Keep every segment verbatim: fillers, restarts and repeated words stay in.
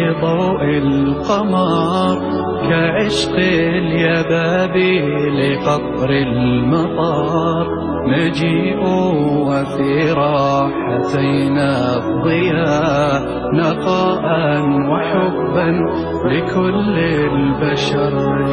ضوء القمر كعشق اليبابي لقطر المطر نجيء وفي راحتينا الضياء نقاء وحبا لكل البشر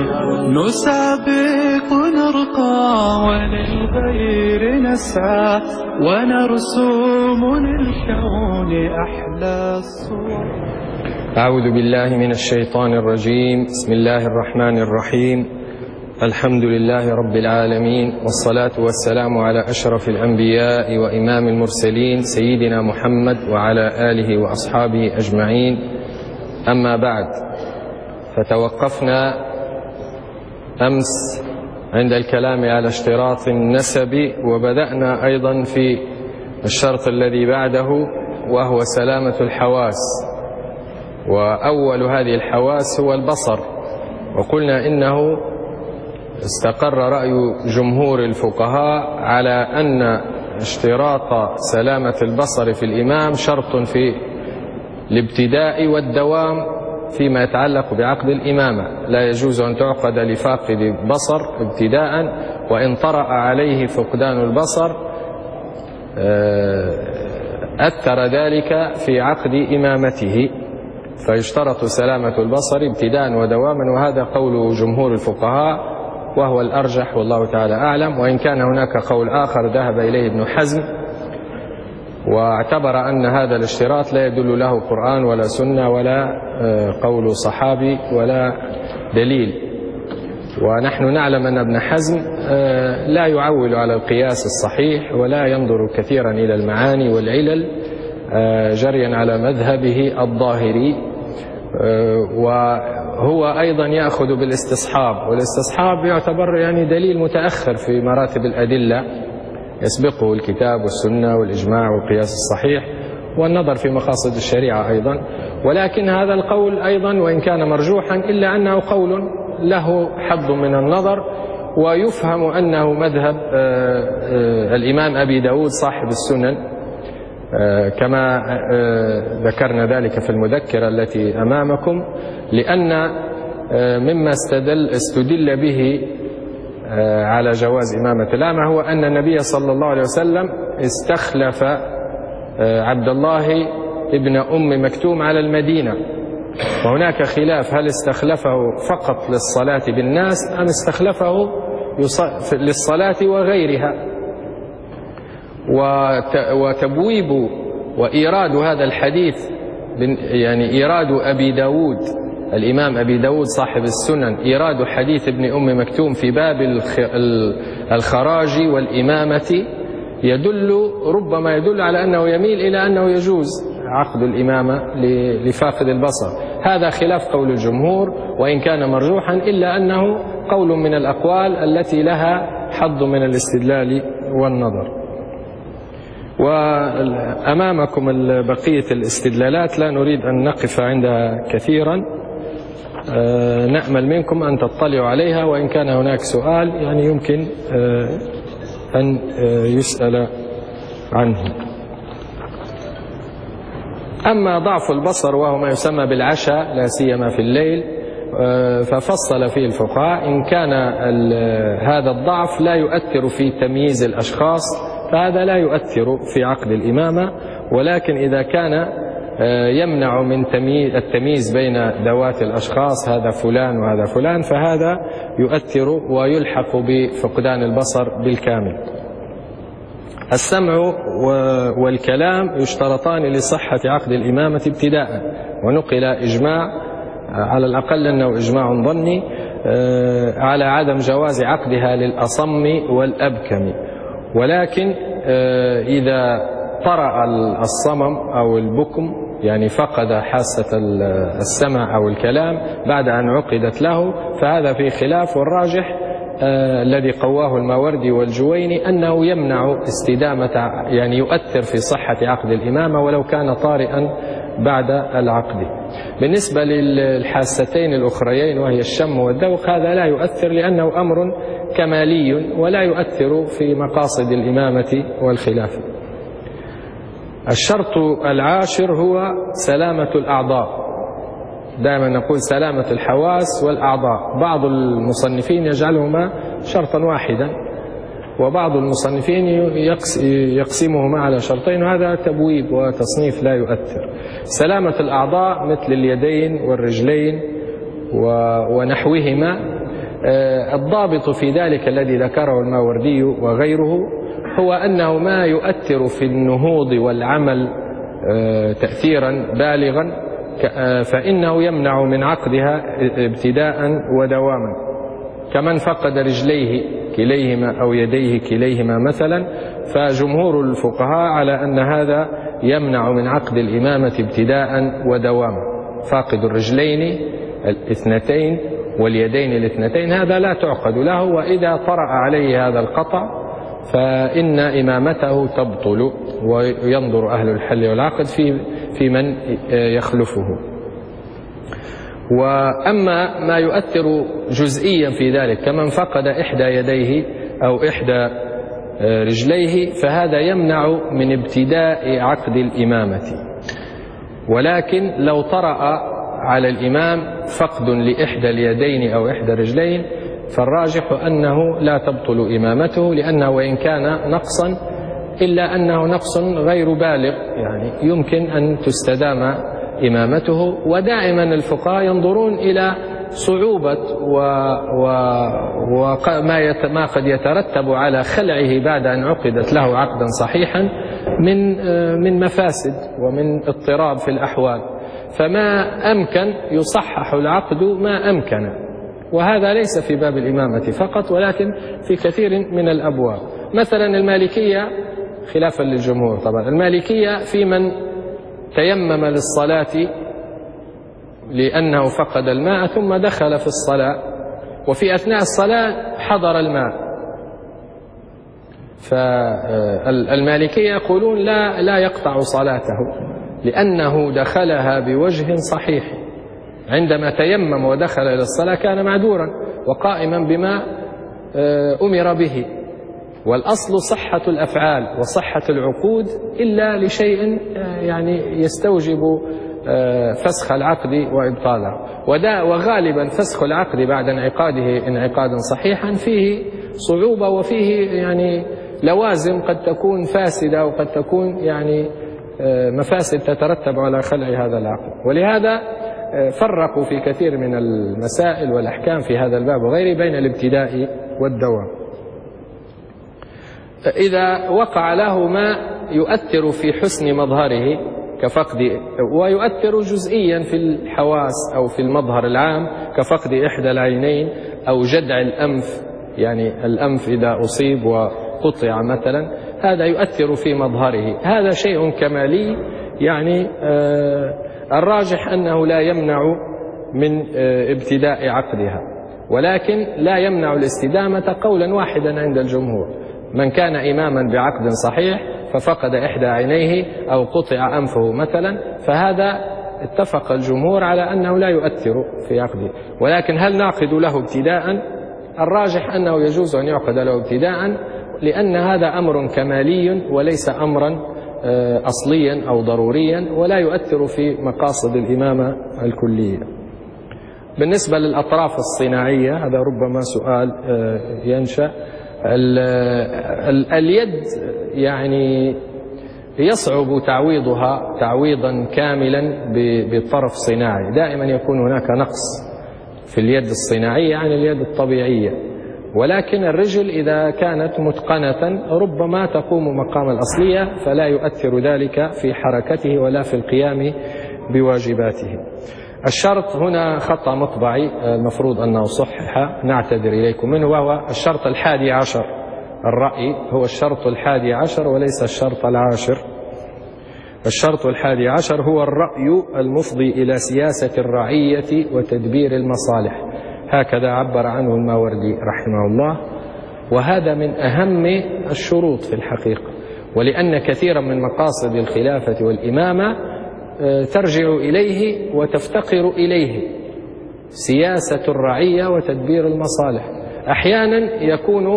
نسابق نرقى وللغير نسعى ونرسم للكون أحلى الصور. أعوذ بالله من الشيطان الرجيم. بسم الله الرحمن الرحيم. الحمد لله رب العالمين، والصلاة والسلام على أشرف الأنبياء وإمام المرسلين سيدنا محمد وعلى آله وأصحابه أجمعين. أما بعد، فتوقفنا أمس عند الكلام على اشتراط النسب، وبدأنا أيضا في الشرط الذي بعده وهو سلامة الحواس، وأول هذه الحواس هو البصر. وقلنا إنه استقر رأي جمهور الفقهاء على أن اشتراط سلامة البصر في الإمام شرط في الابتداء والدوام فيما يتعلق بعقد الإمامة. لا يجوز أن تعقد لفاقد بصر ابتداء، وإن طرأ عليه فقدان البصر أثر ذلك في عقد إمامته، فيشترط سلامة البصر ابتداء ودواما، وهذا قول جمهور الفقهاء وهو الأرجح والله تعالى أعلم. وإن كان هناك قول آخر ذهب إليه ابن حزم واعتبر أن هذا الاشتراط لا يدل له قرآن ولا سنة ولا قول صحابي ولا دليل. ونحن نعلم أن ابن حزم لا يعول على القياس الصحيح ولا ينظر كثيرا إلى المعاني والعلل جريا على مذهبه الظاهري، وهو أيضا يأخذ بالاستصحاب، والاستصحاب يعتبر يعني دليل متأخر في مراتب الأدلة، يسبقه الكتاب والسنة والإجماع والقياس الصحيح والنظر في مقاصد الشريعة أيضا. ولكن هذا القول أيضا وإن كان مرجوحا إلا أنه قول له حظ من النظر، ويفهم أنه مذهب الإمام أبي داود صاحب السنن، كما ذكرنا ذلك في المذكرة التي أمامكم، لأن مما استدل, استدل به على جواز إمامة الأعمى هو أن النبي صلى الله عليه وسلم استخلف عبد الله ابن أم مكتوم على المدينة، وهناك خلاف هل استخلفه فقط للصلاة بالناس أم استخلفه للصلاة وغيرها. وتبويب وإيراد هذا الحديث، يعني إيراد أبي داود الإمام أبي داود صاحب السنن إيراد حديث ابن أم مكتوم في باب الخراج والإمامة يدل ربما يدل على أنه يميل إلى أنه يجوز عقد الإمامة لفاقد البصر. هذا خلاف قول الجمهور وإن كان مرجوحا، إلا أنه قول من الأقوال التي لها حظ من الاستدلال والنظر. وأمامكم بقية الاستدلالات لا نريد أن نقف عندها كثيرا، نأمل منكم أن تطلعوا عليها، وإن كان هناك سؤال يعني يمكن أن يسأل عنه. أما ضعف البصر وهو ما يسمى بالعشاء لا سيما في الليل، ففصل فيه الفقهاء إن كان هذا الضعف لا يؤثر في تمييز الأشخاص فهذا لا يؤثر في عقد الإمامة، ولكن إذا كان يمنع من التمييز بين ذوات الأشخاص هذا فلان وهذا فلان فهذا يؤثر ويلحق بفقدان البصر بالكامل. السمع والكلام يشترطان لصحة عقد الإمامة ابتداء، ونقل إجماع على الأقل أنه إجماع ظني على عدم جواز عقدها للأصم والأبكم. ولكن إذا طرأ الصمم أو البكم يعني فقد حاسة السمع أو الكلام بعد أن عقدت له فهذا في خلاف، والراجح آه الذي قواه الماوردي والجويني أنه يمنع استدامة يعني يؤثر في صحة عقد الإمامة ولو كان طارئا بعد العقد. بالنسبة للحاستين الأخريين وهي الشم والذوق هذا لا يؤثر لأنه أمر كمالي ولا يؤثر في مقاصد الإمامة والخلافة. الشرط العاشر هو سلامة الأعضاء، دائما نقول سلامة الحواس والأعضاء. بعض المصنفين يجعلهما شرطا واحدا، وبعض المصنفين يقسمهما على شرطين، وهذا تبويب وتصنيف لا يؤثر. سلامة الأعضاء مثل اليدين والرجلين ونحوهما، الضابط في ذلك الذي ذكره الماوردي وغيره هو أنه ما يؤثر في النهوض والعمل تأثيرا بالغا فإنه يمنع من عقدها ابتداء ودواما، كمن فقد رجليه كليهما أو يديه كليهما مثلا، فجمهور الفقهاء على أن هذا يمنع من عقد الإمامة ابتداء ودواما. فاقد الرجلين الاثنتين واليدين الاثنتين هذا لا تعقد له، وإذا طرأ عليه هذا القطع فإن إمامته تبطل، وينظر أهل الحل والعقد في في من يخلفه. وأما ما يؤثر جزئيا في ذلك كمن فقد إحدى يديه أو إحدى رجليه فهذا يمنع من ابتداء عقد الإمامة. ولكن لو طرأ على الإمام فقد لإحدى اليدين أو إحدى الرجلين فالراجح أنه لا تبطل إمامته، لأنه وإن كان نقصا إلا أنه نقص غير بالغ، يعني يمكن أن تستدام إمامته. ودائما الفقهاء ينظرون إلى صعوبة وما ما قد يترتب على خلعه بعد أن عقدت له عقدا صحيحا من من مفاسد ومن اضطراب في الأحوال، فما أمكن يصحح العقد ما أمكن. وهذا ليس في باب الإمامة فقط ولكن في كثير من الأبواب. مثلا المالكية خلافا للجمهور طبعا، المالكية في من تيمم للصلاة لأنه فقد الماء ثم دخل في الصلاة وفي أثناء الصلاة حضر الماء، فالمالكية يقولون لا لا يقطع صلاته لأنه دخلها بوجه صحيح. عندما تيمم ودخل إلى الصلاة كان معذورا وقائما بما أمر به. والأصل صحة الأفعال وصحة العقود إلا لشيء يعني يستوجب فسخ العقد وإبطاله، وغالبا فسخ العقد بعد انعقاده انعقادا صحيحا فيه صعوبة وفيه يعني لوازم قد تكون فاسدة وقد تكون يعني مفاسد تترتب على خلع هذا العقد. ولهذا فرقوا في كثير من المسائل والأحكام في هذا الباب وغيره بين الابتداء والدوام. إذا وقع له ما يؤثر في حسن مظهره كفقد، ويؤثر جزئيا في الحواس أو في المظهر العام كفقد إحدى العينين أو جدع الأنف، يعني الأنف إذا أصيب وقطع مثلا هذا يؤثر في مظهره، هذا شيء كمالي يعني آه الراجح أنه لا يمنع من آه ابتداء عقدها، ولكن لا يمنع الاستدامة قولا واحدا عند الجمهور. من كان إماما بعقد صحيح ففقد إحدى عينيه أو قطع أنفه مثلا فهذا اتفق الجمهور على أنه لا يؤثر في عقده. ولكن هل نعقد له ابتداء؟ الراجح أنه يجوز أن يعقد له ابتداء، لأن هذا أمر كمالي وليس أمرا أصليا أو ضروريا ولا يؤثر في مقاصد الإمامة الكلية. بالنسبة للأطراف الصناعية هذا ربما سؤال ينشأ. اليد يعني يصعب تعويضها تعويضا كاملا بطرف صناعي، دائما يكون هناك نقص في اليد الصناعية عن اليد الطبيعية. ولكن الرجل إذا كانت متقنة ربما تقوم مقام الأصلية فلا يؤثر ذلك في حركته ولا في القيام بواجباته. الشرط هنا خطأ مطبعي المفروض أنه صحح، نعتذر إليكم منه، وهو الشرط الحادي عشر. الرأي هو الشرط الحادي عشر وليس الشرط العاشر. الشرط الحادي عشر هو الرأي المفضي إلى سياسة الرعية وتدبير المصالح، هكذا عبر عنه الماوردي رحمه الله، وهذا من أهم الشروط في الحقيقة. ولأن كثيرا من مقاصد الخلافة والإمامة ترجع إليه وتفتقر إليه، سياسة الرعية وتدبير المصالح. أحيانا يكون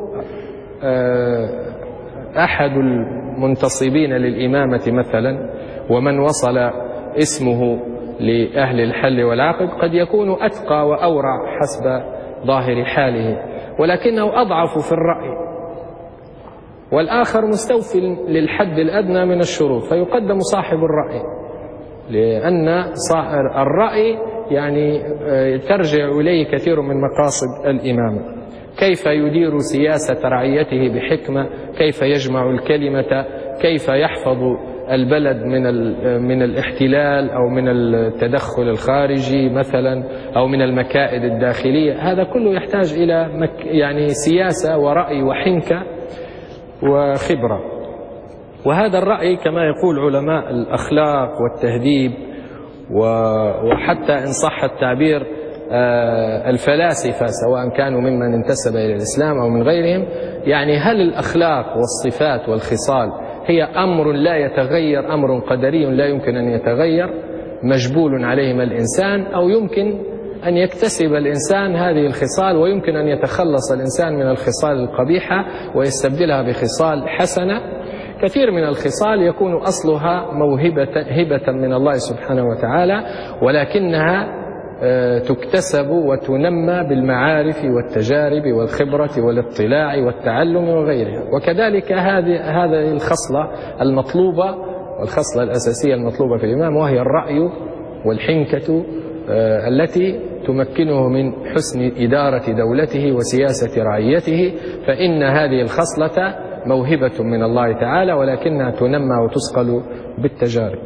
أحد المنتصبين للإمامة مثلا ومن وصل اسمه لأهل الحل والعقد قد يكون أتقى وأورع حسب ظاهر حاله، ولكنه أضعف في الرأي، والآخر مستوفي للحد الأدنى من الشروط، فيقدم صاحب الرأي، لأن الرأي يعني ترجع إليه كثير من مقاصد الإمامة. كيف يدير سياسة رعيته بحكمة، كيف يجمع الكلمة، كيف يحفظ البلد من من الاحتلال أو من التدخل الخارجي مثلا أو من المكائد الداخلية. هذا كله يحتاج إلى يعني سياسة ورأي وحنكة وخبرة. وهذا الرأي كما يقول علماء الأخلاق والتهذيب وحتى إن صح التعبير الفلاسفة سواء كانوا ممن انتسب إلى الإسلام أو من غيرهم، يعني هل الأخلاق والصفات والخصال هي أمر لا يتغير، أمر قدري لا يمكن أن يتغير مجبول عليهما الإنسان، أو يمكن أن يكتسب الإنسان هذه الخصال ويمكن أن يتخلص الإنسان من الخصال القبيحة ويستبدلها بخصال حسنة؟ كثير من الخصال يكون أصلها موهبة هبة من الله سبحانه وتعالى، ولكنها تكتسب وتنمى بالمعارف والتجارب والخبرة والاطلاع والتعلم وغيرها. وكذلك هذه هذه الخصلة المطلوبة والخصلة الأساسية المطلوبة في الإمام، وهي الرأي والحنكة التي تمكنه من حسن إدارة دولته وسياسة رعيته، فإن هذه الخصلة موهبة من الله تعالى ولكنها تنمى وتسقل بالتجارب.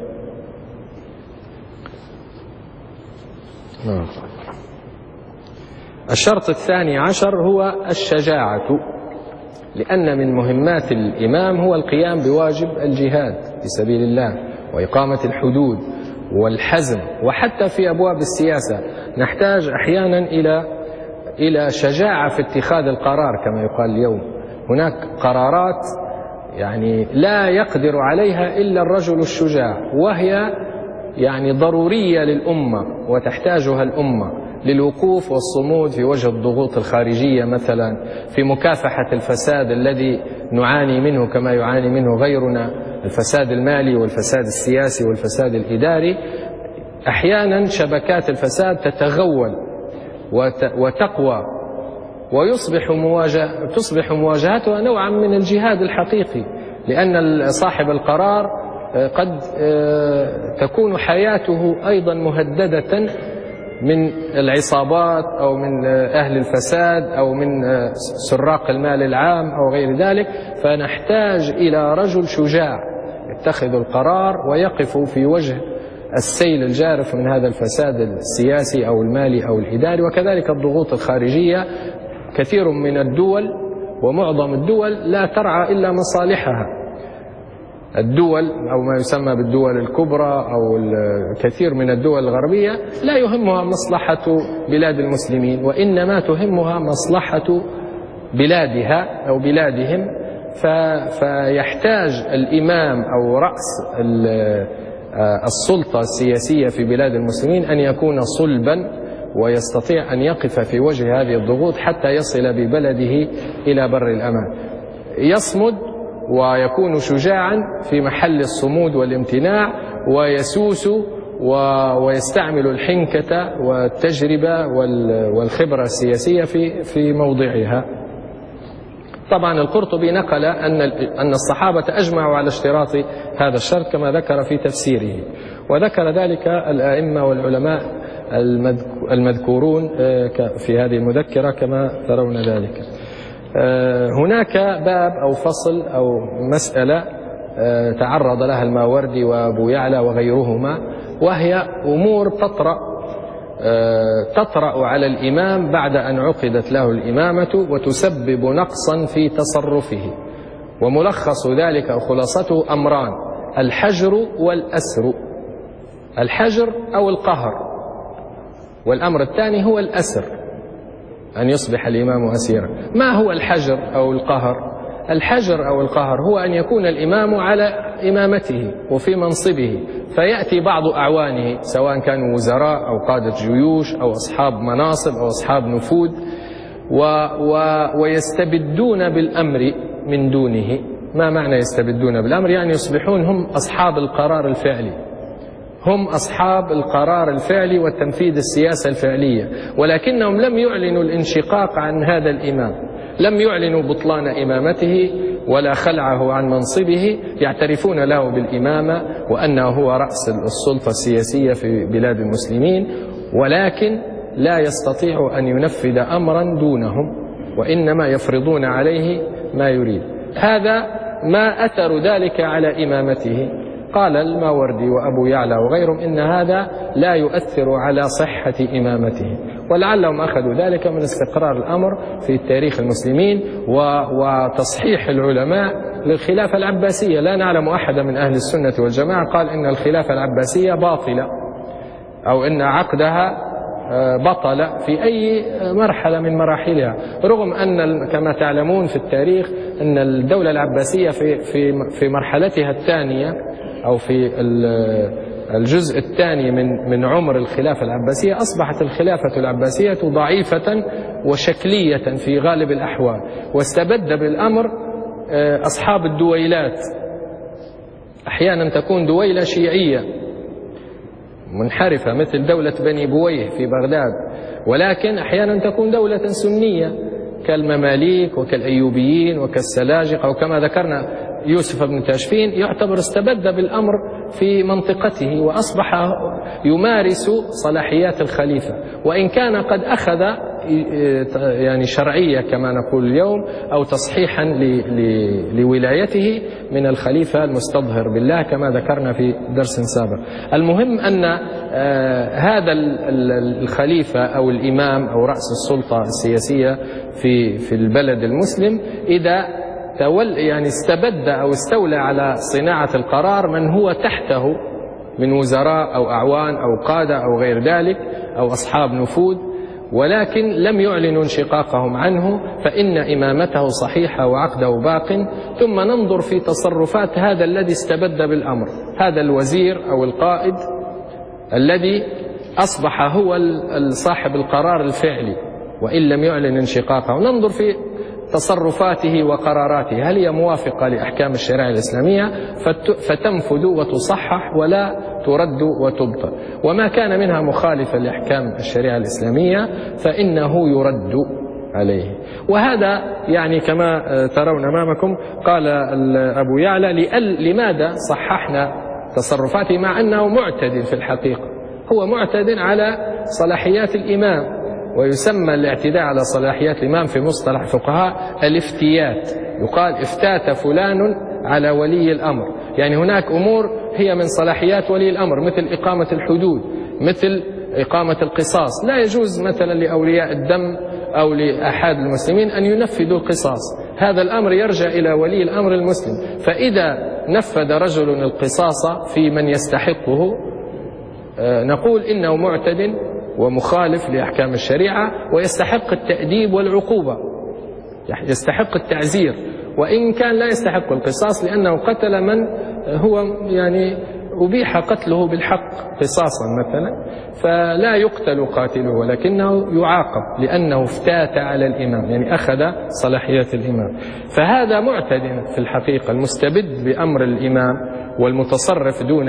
الشرط الثاني عشر هو الشجاعة، لأن من مهمات الإمام هو القيام بواجب الجهاد في سبيل الله وإقامة الحدود والحزم. وحتى في أبواب السياسة نحتاج أحيانا إلى إلى شجاعة في اتخاذ القرار كما يقال اليوم. هناك قرارات يعني لا يقدر عليها إلا الرجل الشجاع، وهي يعني ضرورية للأمة وتحتاجها الأمة للوقوف والصمود في وجه الضغوط الخارجية، مثلا في مكافحة الفساد الذي نعاني منه كما يعاني منه غيرنا، الفساد المالي والفساد السياسي والفساد الإداري. أحيانا شبكات الفساد تتغول وتقوى ويصبح مواجهة تصبح مواجهتها نوعا من الجهاد الحقيقي، لأن صاحب القرار قد تكون حياته أيضا مهددة من العصابات أو من أهل الفساد أو من سراق المال العام أو غير ذلك. فنحتاج إلى رجل شجاع يتخذ القرار ويقف في وجه السيل الجارف من هذا الفساد السياسي أو المالي أو الإداري. وكذلك الضغوط الخارجية، كثير من الدول ومعظم الدول لا ترعى إلا مصالحها. الدول أو ما يسمى بالدول الكبرى أو الكثير من الدول الغربية لا يهمها مصلحة بلاد المسلمين، وإنما تهمها مصلحة بلادها أو بلادهم. فيحتاج الإمام أو رأس السلطة السياسية في بلاد المسلمين أن يكون صلبا ويستطيع أن يقف في وجه هذه الضغوط حتى يصل ببلده إلى بر الأمان. يصمد ويكون شجاعا في محل الصمود والامتناع، ويسوس ويستعمل الحنكة والتجربة والخبرة السياسية في في موضعها. طبعا القرطبي نقل أن أن الصحابة أجمعوا على اشتراط هذا الشرط كما ذكر في تفسيره، وذكر ذلك الأئمة والعلماء المذكورون في هذه المذكرة كما ترون ذلك. هناك باب أو فصل أو مسألة تعرض لها الماوردي وأبو يعلى وغيرهما، وهي أمور تطرأ تطرأ على الإمام بعد أن عقدت له الإمامة وتسبب نقصا في تصرفه. وملخص ذلك أو خلاصته أمران: الحجر والأسر. الحجر أو القهر، والأمر الثاني هو الأسر، أن يصبح الإمام أسيرا. ما هو الحجر أو القهر؟ الحجر أو القهر هو أن يكون الإمام على إمامته وفي منصبه، فيأتي بعض أعوانه سواء كانوا وزراء أو قادة جيوش أو أصحاب مناصب أو أصحاب نفوذ و و ويستبدون بالأمر من دونه. ما معنى يستبدون بالأمر؟ يعني يصبحون هم أصحاب القرار الفعلي، هم أصحاب القرار الفعلي والتنفيذ السياسة الفعلية، ولكنهم لم يعلنوا الانشقاق عن هذا الإمام، لم يعلنوا بطلان إمامته ولا خلعه عن منصبه، يعترفون له بالإمامة وأنه هو رأس السلطة السياسية في بلاد المسلمين، ولكن لا يستطيع أن ينفذ أمرا دونهم، وإنما يفرضون عليه ما يريد. هذا ما أثر ذلك على إمامته. قال الماوردي وأبو يعلى وغيرهم إن هذا لا يؤثر على صحة إمامته، ولعلهم أخذوا ذلك من استقرار الأمر في تاريخ المسلمين وتصحيح العلماء للخلافة العباسية. لا نعلم أحدا من أهل السنة والجماعة قال إن الخلافة العباسية باطلة أو إن عقدها بطل في أي مرحلة من مراحلها، رغم أن كما تعلمون في التاريخ أن الدولة العباسية في في في مرحلتها الثانية أو في الجزء الثاني من من عمر الخلافة العباسية أصبحت الخلافة العباسية ضعيفة وشكلية في غالب الأحوال، واستبد بالأمر أصحاب الدويلات. أحيانا تكون دويلة شيعية منحرفة مثل دولة بني بويه في بغداد، ولكن أحيانا تكون دولة سنية كالمماليك وكالأيوبيين وكالسلاجقة، وكما ذكرنا يوسف بن تاشفين يعتبر استبد بالأمر في منطقته وأصبح يمارس صلاحيات الخليفة، وإن كان قد أخذ يعني شرعية كما نقول اليوم أو تصحيحا لولايته من الخليفة المستظهر بالله كما ذكرنا في درس سابق. المهم أن هذا الخليفة أو الإمام أو رأس السلطة السياسية في في البلد المسلم إذا تول يعني استبد أو استولى على صناعة القرار من هو تحته من وزراء أو أعوان أو قادة أو غير ذلك أو أصحاب نفوذ، ولكن لم يعلنوا انشقاقهم عنه، فإن إمامته صحيحة وعقده باق. ثم ننظر في تصرفات هذا الذي استبد بالأمر، هذا الوزير أو القائد الذي أصبح هو صاحب القرار الفعلي وإن لم يعلن انشقاقه. ننظر في تصرفاته وقراراته هل هي موافقة لأحكام الشريعة الإسلامية فتنفذ وتصحح ولا ترد وتبطل، وما كان منها مخالفة لأحكام الشريعة الإسلامية فإنه يرد عليه. وهذا يعني كما ترون أمامكم قال أبو يعلى لماذا صححنا تصرفاته مع أنه معتدل في الحقيقة، هو معتدل على صلاحيات الإمام، ويسمى الاعتداء على صلاحيات الإمام في مصطلح الفقهاء الافتيات. يقال افتات فلان على ولي الأمر، يعني هناك أمور هي من صلاحيات ولي الأمر مثل إقامة الحدود، مثل إقامة القصاص. لا يجوز مثلا لأولياء الدم أو لأحد المسلمين أن ينفذوا القصاص، هذا الأمر يرجع إلى ولي الأمر المسلم. فإذا نفذ رجل القصاص في من يستحقه نقول إنه معتد ومخالف لأحكام الشريعة ويستحق التأديب والعقوبة، يستحق التعزير، وإن كان لا يستحق القصاص لأنه قتل من هو يعني أبيح قتله بالحق قصاصا مثلا، فلا يقتل قاتله ولكنه يعاقب لأنه افتات على الإمام، يعني أخذ صلاحيات الإمام. فهذا معتد في الحقيقة المستبد بأمر الإمام والمتصرف دون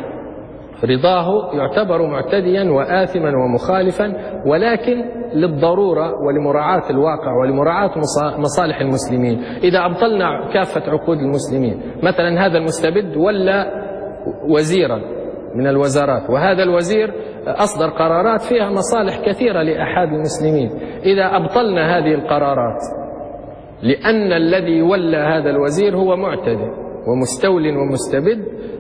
رضاه يعتبر معتديا وآثما ومخالفا، ولكن للضرورة ولمراعاة الواقع ولمراعاة مصالح المسلمين. إذا أبطلنا كافة عقود المسلمين، مثلا هذا المستبد ولا وزيرا من الوزارات، وهذا الوزير أصدر قرارات فيها مصالح كثيرة لأحد المسلمين، إذا أبطلنا هذه القرارات لأن الذي ولى هذا الوزير هو معتدي ومستول ومستبد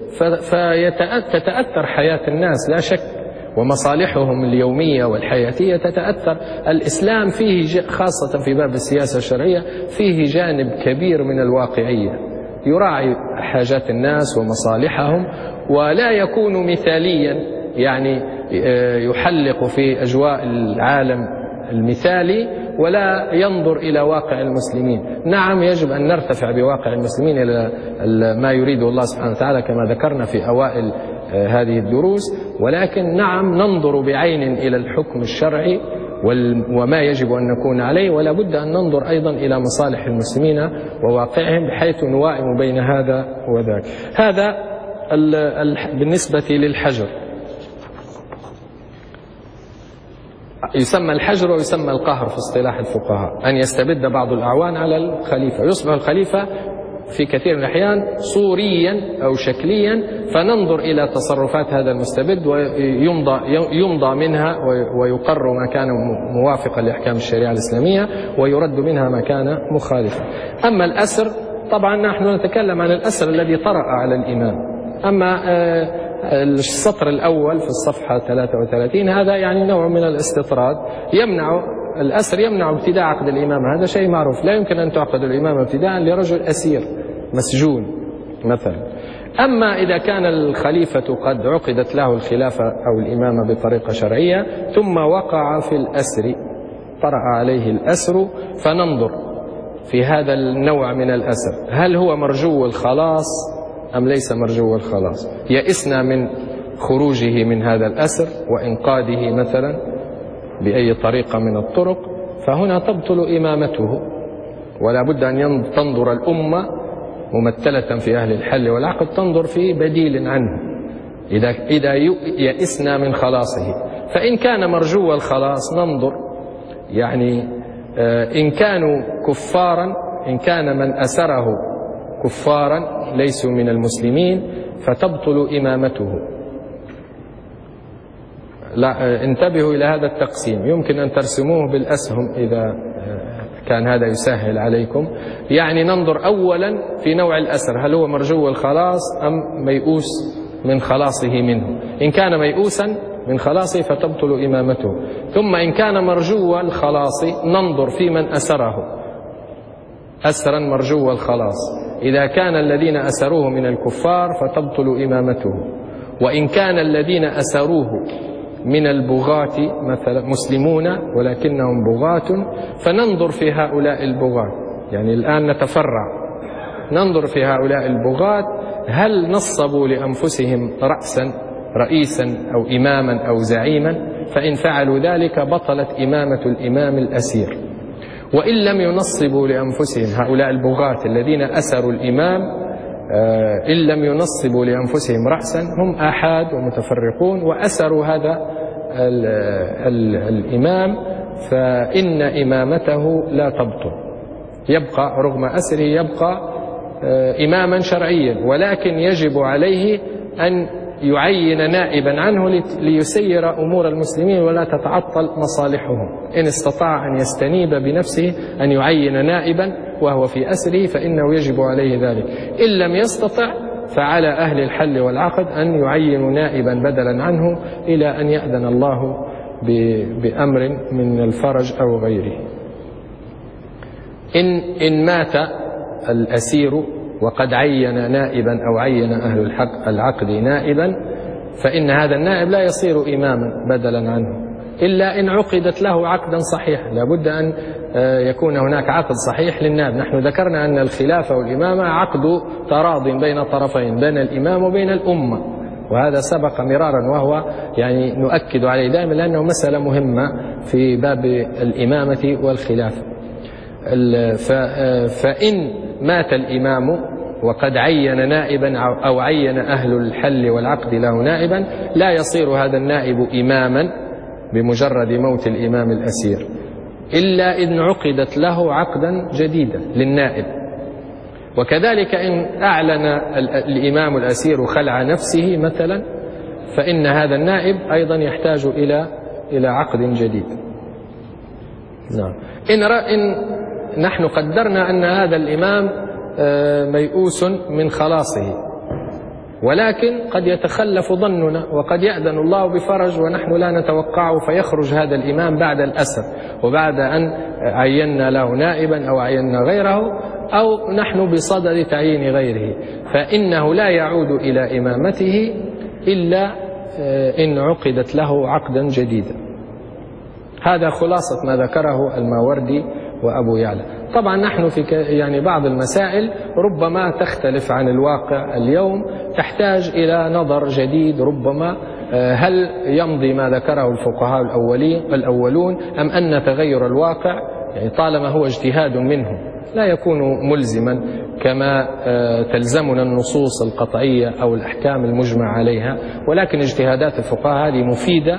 فتتأثر حياة الناس لا شك، ومصالحهم اليومية والحياتية تتأثر. الإسلام فيه خاصة في باب السياسة الشرعية فيه جانب كبير من الواقعية، يراعي حاجات الناس ومصالحهم ولا يكون مثاليا يعني يحلق في أجواء العالم المثالي ولا ينظر إلى واقع المسلمين. نعم يجب أن نرتفع بواقع المسلمين إلى ما يريده الله سبحانه وتعالى كما ذكرنا في أوائل هذه الدروس، ولكن نعم ننظر بعين إلى الحكم الشرعي وما يجب أن نكون عليه، ولا بد أن ننظر أيضا إلى مصالح المسلمين وواقعهم بحيث نوائم بين هذا وذاك. هذا بالنسبة للحجر. يسمى الحجر ويسمى القهر في اصطلاح الفقهاء، أن يستبد بعض الأعوان على الخليفة، يصبح الخليفة في كثير من الأحيان صوريا أو شكليا، فننظر إلى تصرفات هذا المستبد ويمضى يمضى منها ويقر ما كان موافقا لأحكام الشريعة الإسلامية ويرد منها ما كان مخالفا. أما الأسر، طبعا نحن نتكلم عن الأسر الذي طرأ على الإمام. أما السطر الأول في الصفحة ثلاثة وثلاثين هذا يعني نوع من الاستطراد، يمنع الأسر يمنع ابتداء عقد الإمامة، هذا شيء معروف، لا يمكن أن تعقد الإمامة ابتداء لرجل أسير مسجون مثلا. أما إذا كان الخليفة قد عقدت له الخلافة أو الإمامة بطريقة شرعية ثم وقع في الأسر، طرأ عليه الأسر، فننظر في هذا النوع من الأسر هل هو مرجو الخلاص أم ليس مرجو الخلاص. يئسنا من خروجه من هذا الأسر وإنقاذه مثلا بأي طريقة من الطرق، فهنا تبطل إمامته، ولا بد أن تنظر الأمة ممثلة في أهل الحل والعقد، تنظر في بديل عنه إذا إذا يئسنا من خلاصه. فإن كان مرجو الخلاص ننظر يعني إن كانوا كفارا، إن كان من أسره كفارا ليسوا من المسلمين فتبطل إمامته. لا، انتبهوا إلى هذا التقسيم، يمكن أن ترسموه بالأسهم إذا كان هذا يسهل عليكم. يعني ننظر أولا في نوع الأسر، هل هو مرجو الخلاص أم ميؤوس من خلاصه منه. إن كان ميؤوسا من خلاصه فتبطل إمامته. ثم إن كان مرجو الخلاص ننظر في من أسره أسرا مرجو الخلاص، إذا كان الذين أسروه من الكفار فتبطل إمامته. وإن كان الذين أسروه من البغاة مثلا مسلمون ولكنهم بغاة فننظر في هؤلاء البغاة. يعني الآن نتفرع، ننظر في هؤلاء البغاة هل نصبوا لأنفسهم رأسا رئيسا أو إماما أو زعيما، فإن فعلوا ذلك بطلت إمامة الإمام الأسير. وإن لم ينصبوا لأنفسهم هؤلاء البغاة الذين أسروا الإمام، إن لم ينصبوا لأنفسهم رأسا هم آحاد ومتفرقون وأسروا هذا ال ال الإمام، فإن إمامته لا تبطل، يبقى رغم أسره يبقى إماما شرعيا، ولكن يجب عليه أن يعين نائبا عنه ليسير أمور المسلمين ولا تتعطل مصالحهم. إن استطاع أن يستنيب بنفسه أن يعين نائبا وهو في أسره فإنه يجب عليه ذلك. إن لم يستطع فعلى أهل الحل والعقد أن يعينوا نائبا بدلا عنه إلى أن يأذن الله بأمر من الفرج أو غيره. إن, إن مات الأسير وقد عين نائبا أو عين أهل الحق العقد نائبا، فإن هذا النائب لا يصير إماما بدلا عنه إلا إن عقدت له عقدا صحيحا. لابد أن يكون هناك عقد صحيح للنائب. نحن ذكرنا أن الخلافة والإمامة عقد تراض بين طرفين، بين الإمام وبين الأمة، وهذا سبق مرارا وهو يعني نؤكد عليه دائما لأنه مسألة مهمة في باب الإمامة والخلافة. فإن مات الإمام وقد عين نائبا أو عين أهل الحل والعقد له نائبا لا يصير هذا النائب إماما بمجرد موت الإمام الأسير إلا إن عقدت له عقدا جديدا للنائب. وكذلك إن أعلن الإمام الأسير خلع نفسه مثلا فإن هذا النائب أيضا يحتاج إلى إلى عقد جديد. نعم. إن, إن نحن قدرنا أن هذا الإمام ميؤوس من خلاصه، ولكن قد يتخلف ظننا وقد يأذن الله بفرج ونحن لا نتوقعه، فيخرج هذا الإمام بعد الأسر وبعد أن عينا له نائبا أو عينا غيره أو نحن بصدد تعيين غيره، فإنه لا يعود إلى إمامته إلا إن عقدت له عقدا جديدا. هذا خلاصة ما ذكره الماوردي وأبو يعلى. طبعا نحن في يعني بعض المسائل ربما تختلف عن الواقع اليوم، تحتاج إلى نظر جديد، ربما هل يمضي ما ذكره الفقهاء الأولين الأولون أم أن تغير الواقع يعني طالما هو اجتهاد منهم لا يكون ملزما كما تلزمنا النصوص القطعية أو الأحكام المجمع عليها، ولكن اجتهادات الفقهاء هذه مفيدة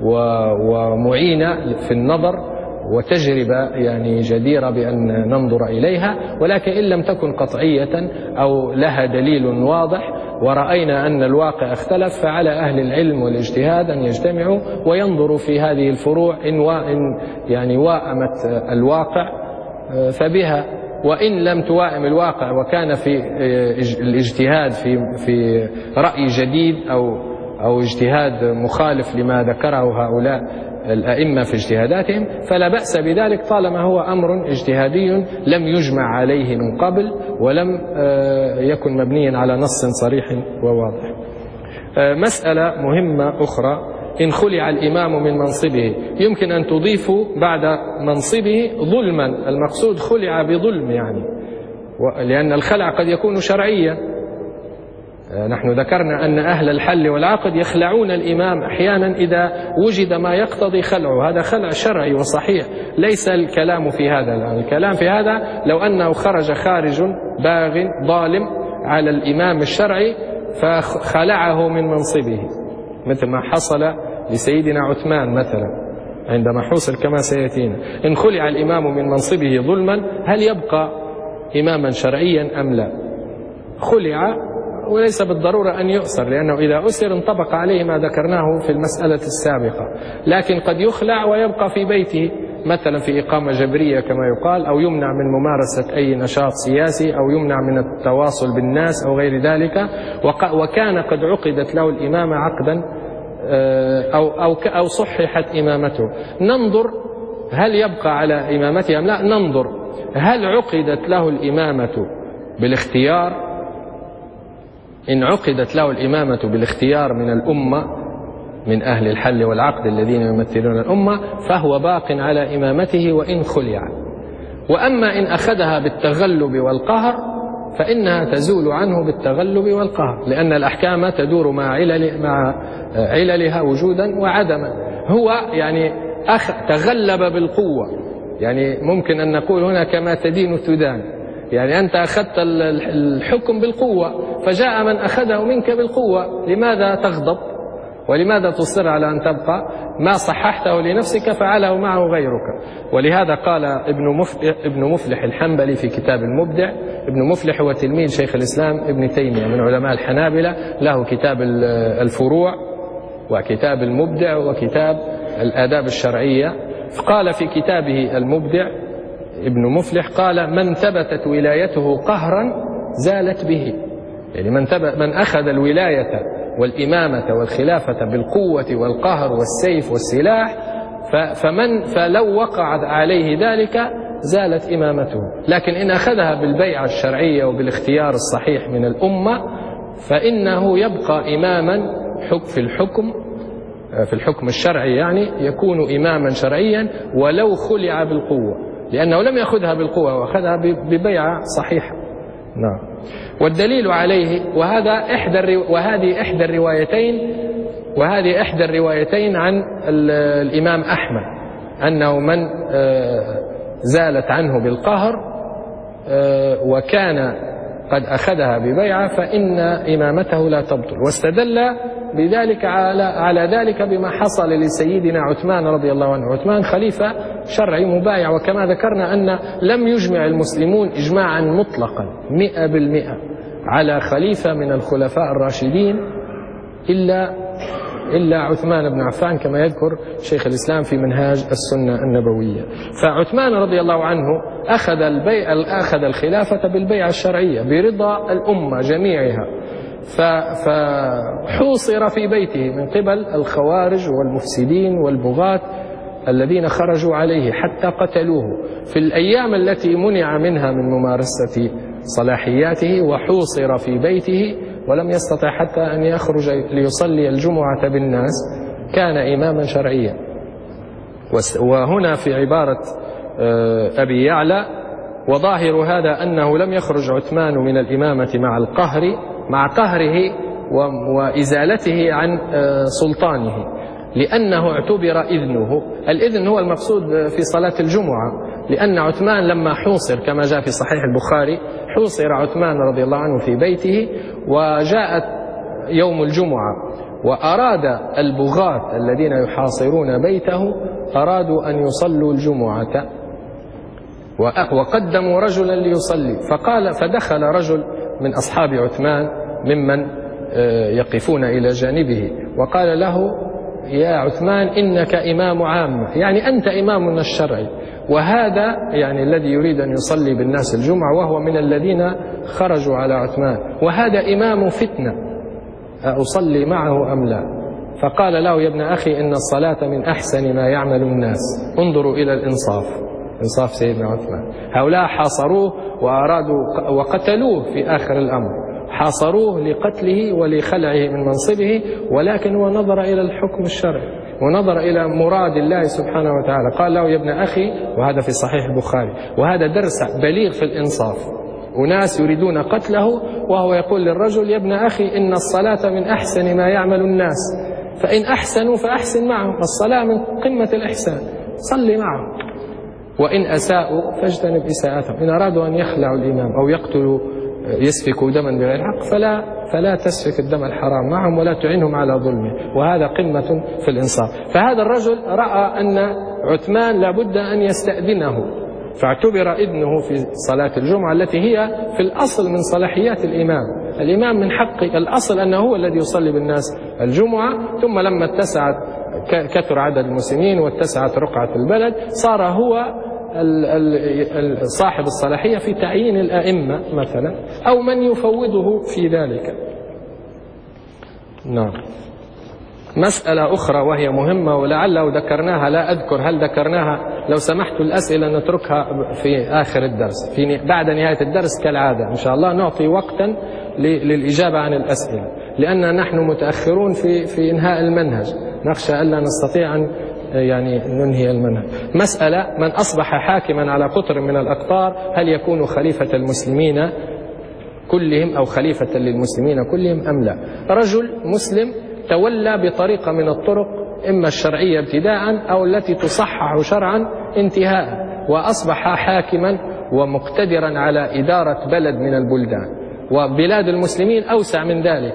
ومعينة في النظر وتجربة يعني جديرة بأن ننظر إليها، ولكن إن لم تكن قطعية أو لها دليل واضح ورأينا أن الواقع اختلف، فعلى أهل العلم والاجتهاد أن يجتمعوا وينظروا في هذه الفروع، إن وإن يعني وائمت الواقع فبها، وإن لم توائم الواقع وكان في الاجتهاد في في رأي جديد أو أو اجتهاد مخالف لما ذكره هؤلاء الأئمة في اجتهاداتهم، فلا بأس بذلك طالما هو أمر اجتهادي لم يجمع عليه من قبل ولم يكن مبنيا على نص صريح وواضح. مسألة مهمة أخرى: إن خلع الإمام من منصبه، يمكن أن تضيف بعد منصبه ظلما، المقصود خلع بظلم يعني، لأن الخلع قد يكون شرعيا. نحن ذكرنا أن أهل الحل والعقد يخلعون الإمام أحيانا إذا وجد ما يقتضي خلعه، هذا خلع شرعي وصحيح، ليس الكلام في هذا الآن. الكلام في هذا لو أنه خرج خارج باغ ظالم على الإمام الشرعي فخلعه من منصبه، مثل ما حصل لسيدنا عثمان مثلا عندما حوصل كما سيأتينا. إن خلع الإمام من منصبه ظلما هل يبقى إماما شرعيا أم لا؟ خلع، وليس بالضرورة أن يؤسر، لأنه إذا أسر انطبق عليه ما ذكرناه في المسألة السابقة، لكن قد يخلع ويبقى في بيته مثلا في إقامة جبرية كما يقال، أو يمنع من ممارسة أي نشاط سياسي، أو يمنع من التواصل بالناس أو غير ذلك، وكان قد عقدت له الإمامة عقدا أو, أو, أو صححت إمامته. ننظر هل يبقى على إمامته أم لا. ننظر هل عقدت له الإمامة بالاختيار. إن عقدت له الإمامة بالاختيار من الأمة، من أهل الحل والعقد الذين يمثلون الأمة، فهو باق على إمامته وإن خلع. وأما إن أخذها بالتغلب والقهر فإنها تزول عنه بالتغلب والقهر، لأن الأحكام تدور مع علل مع عللها وجودا وعدما. هو يعني أخ تغلب بالقوة، يعني ممكن أن نقول هنا كما تدين تدان، يعني أنت أخذت الحكم بالقوة فجاء من أخذه منك بالقوة، لماذا تغضب ولماذا تصر على أن تبقى؟ ما صححته لنفسك فعله معه غيرك. ولهذا قال ابن مفلح, ابن مفلح الحنبلي في كتاب المبدع. ابن مفلح هو تلميذ شيخ الإسلام ابن تيمية من علماء الحنابلة، له كتاب الفروع وكتاب المبدع وكتاب الآداب الشرعية. قال في كتابه المبدع ابن مفلح قال: من ثبتت ولايته قهرا زالت به، يعني من, من أخذ الولاية والإمامة والخلافة بالقوة والقهر والسيف والسلاح، فمن فلو وقع عليه ذلك زالت إمامته. لكن إن أخذها بالبيعة الشرعية وبالاختيار الصحيح من الأمة فإنه يبقى إماما في الحكم في الحكم الشرعي، يعني يكون إماما شرعيا ولو خلع بالقوة، لأنه لم يأخذها بالقوة وأخذها ببيعة صحيحة. نعم. والدليل عليه، وهذا إحدى وهذه إحدى الروايتين وهذه إحدى الروايتين عن الإمام أحمد، أنه من زالت عنه بالقهر وكان قد أخذها ببيعة فإن إمامته لا تبطل، واستدل بذلك على على ذلك بما حصل لسيدنا عثمان رضي الله عنه. عثمان خليفة شرعي مبايع، وكما ذكرنا أن لم يجمع المسلمون إجماعا مطلقا مئة بالمئة على خليفة من الخلفاء الراشدين إلا إلا عثمان بن عفان، كما يذكر شيخ الإسلام في منهاج السنة النبوية. فعثمان رضي الله عنه أخذ البيع أخذ الخلافة بالبيعة الشرعية برضا الأمة جميعها، فحوصر في بيته من قبل الخوارج والمفسدين والبغاة الذين خرجوا عليه حتى قتلوه في الأيام التي منع منها من ممارسة صلاحياته، وحوصر في بيته ولم يستطع حتى أن يخرج ليصلي الجمعة بالناس. كان إماما شرعيا. وهنا في عبارة أبي يعلى: وظاهر هذا أنه لم يخرج عثمان من الإمامة مع القهر مع قهره وإزالته عن سلطانه، لأنه اعتبر إذنه. الإذن هو المقصود في صلاة الجمعة، لأن عثمان لما حوصر كما جاء في صحيح البخاري، حوصر عثمان رضي الله عنه في بيته، وجاءت يوم الجمعة وأراد البغاة الذين يحاصرون بيته أرادوا أن يصلوا الجمعة وقدموا رجلا ليصلي، فقال فدخل رجل من أصحاب عثمان ممن يقفون إلى جانبه وقال له: يا عثمان إنك إمام عامة، يعني أنت إمامنا الشرعي، وهذا يعني الذي يريد أن يصلي بالناس الجمعة وهو من الذين خرجوا على عثمان، وهذا إمام فتنة، أصلي معه أم لا؟ فقال له: يا ابن أخي إن الصلاة من أحسن ما يعمل الناس، انظروا إلى الإنصاف، إنصاف سيدنا عثمان. هؤلاء حاصروه وأرادوا وقتلوه في آخر الأمر، حاصروه لقتله ولخلعه من منصبه، ولكن هو نظر إلى الحكم الشرعي ونظر إلى مراد الله سبحانه وتعالى. قال له: يا ابن أخي، وهذا في صحيح البخاري، وهذا درس بليغ في الإنصاف، أناس يريدون قتله وهو يقول للرجل: يا ابن أخي إن الصلاة من أحسن ما يعمل الناس، فإن أحسنوا فأحسن معهم، الصلاة من قمة الإحسان، صلي معهم، وإن أساءوا فاجتنب إساءتهم. إن أرادوا أن يخلعوا الإمام أو يقتلوا يسفكوا دما بغير حق فلا فلا تسفك الدم الحرام معهم ولا تعينهم على ظلمه، وهذا قمة في الإنصاف. فهذا الرجل رأى أن عثمان لابد أن يستأذنه، فاعتبر إذنه في صلاة الجمعة التي هي في الأصل من صلاحيات الإمام. الإمام من حق الأصل أنه هو الذي يصلي بالناس الجمعة، ثم لما اتسعت كثر عدد المسلمين واتسعت رقعة البلد صار هو صاحب الصلاحية في تعيين الأئمة مثلا أو من يفوضه في ذلك. نعم. مسألة أخرى وهي مهمة ولعل لو ذكرناها، لا أذكر هل ذكرناها، لو سمحت الأسئلة نتركها في آخر الدرس، في بعد نهاية الدرس كالعادة إن شاء الله نعطي وقتا للإجابة عن الأسئلة، لأن نحن متأخرون في في إنهاء المنهج، نخشى ألا نستطيع أن يعني ننهي المنهج. مسألة: من أصبح حاكما على قطر من الأقطار هل يكون خليفة المسلمين كلهم أو خليفة للمسلمين كلهم أم لا؟ رجل مسلم تولى بطريقة من الطرق إما الشرعية ابتداء أو التي تصحح شرعا انتهاء، وأصبح حاكما ومقتدرا على إدارة بلد من البلدان، وبلاد المسلمين أوسع من ذلك،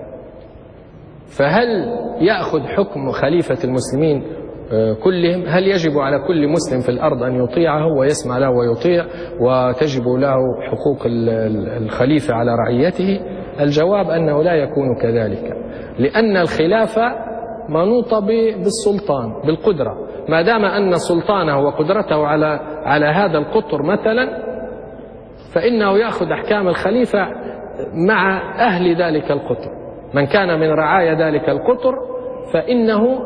فهل يأخذ حكم خليفة المسلمين كلهم؟ هل يجب على كل مسلم في الأرض أن يطيعه ويسمع له ويطيع وتجب له حقوق الخليفة على رعيته؟ الجواب أنه لا يكون كذلك، لأن الخلافة منوطة بالسلطان بالقدرة، ما دام أن سلطانه وقدرته على على هذا القطر مثلا فإنه يأخذ أحكام الخليفة مع أهل ذلك القطر، من كان من رعايا ذلك القطر فإنه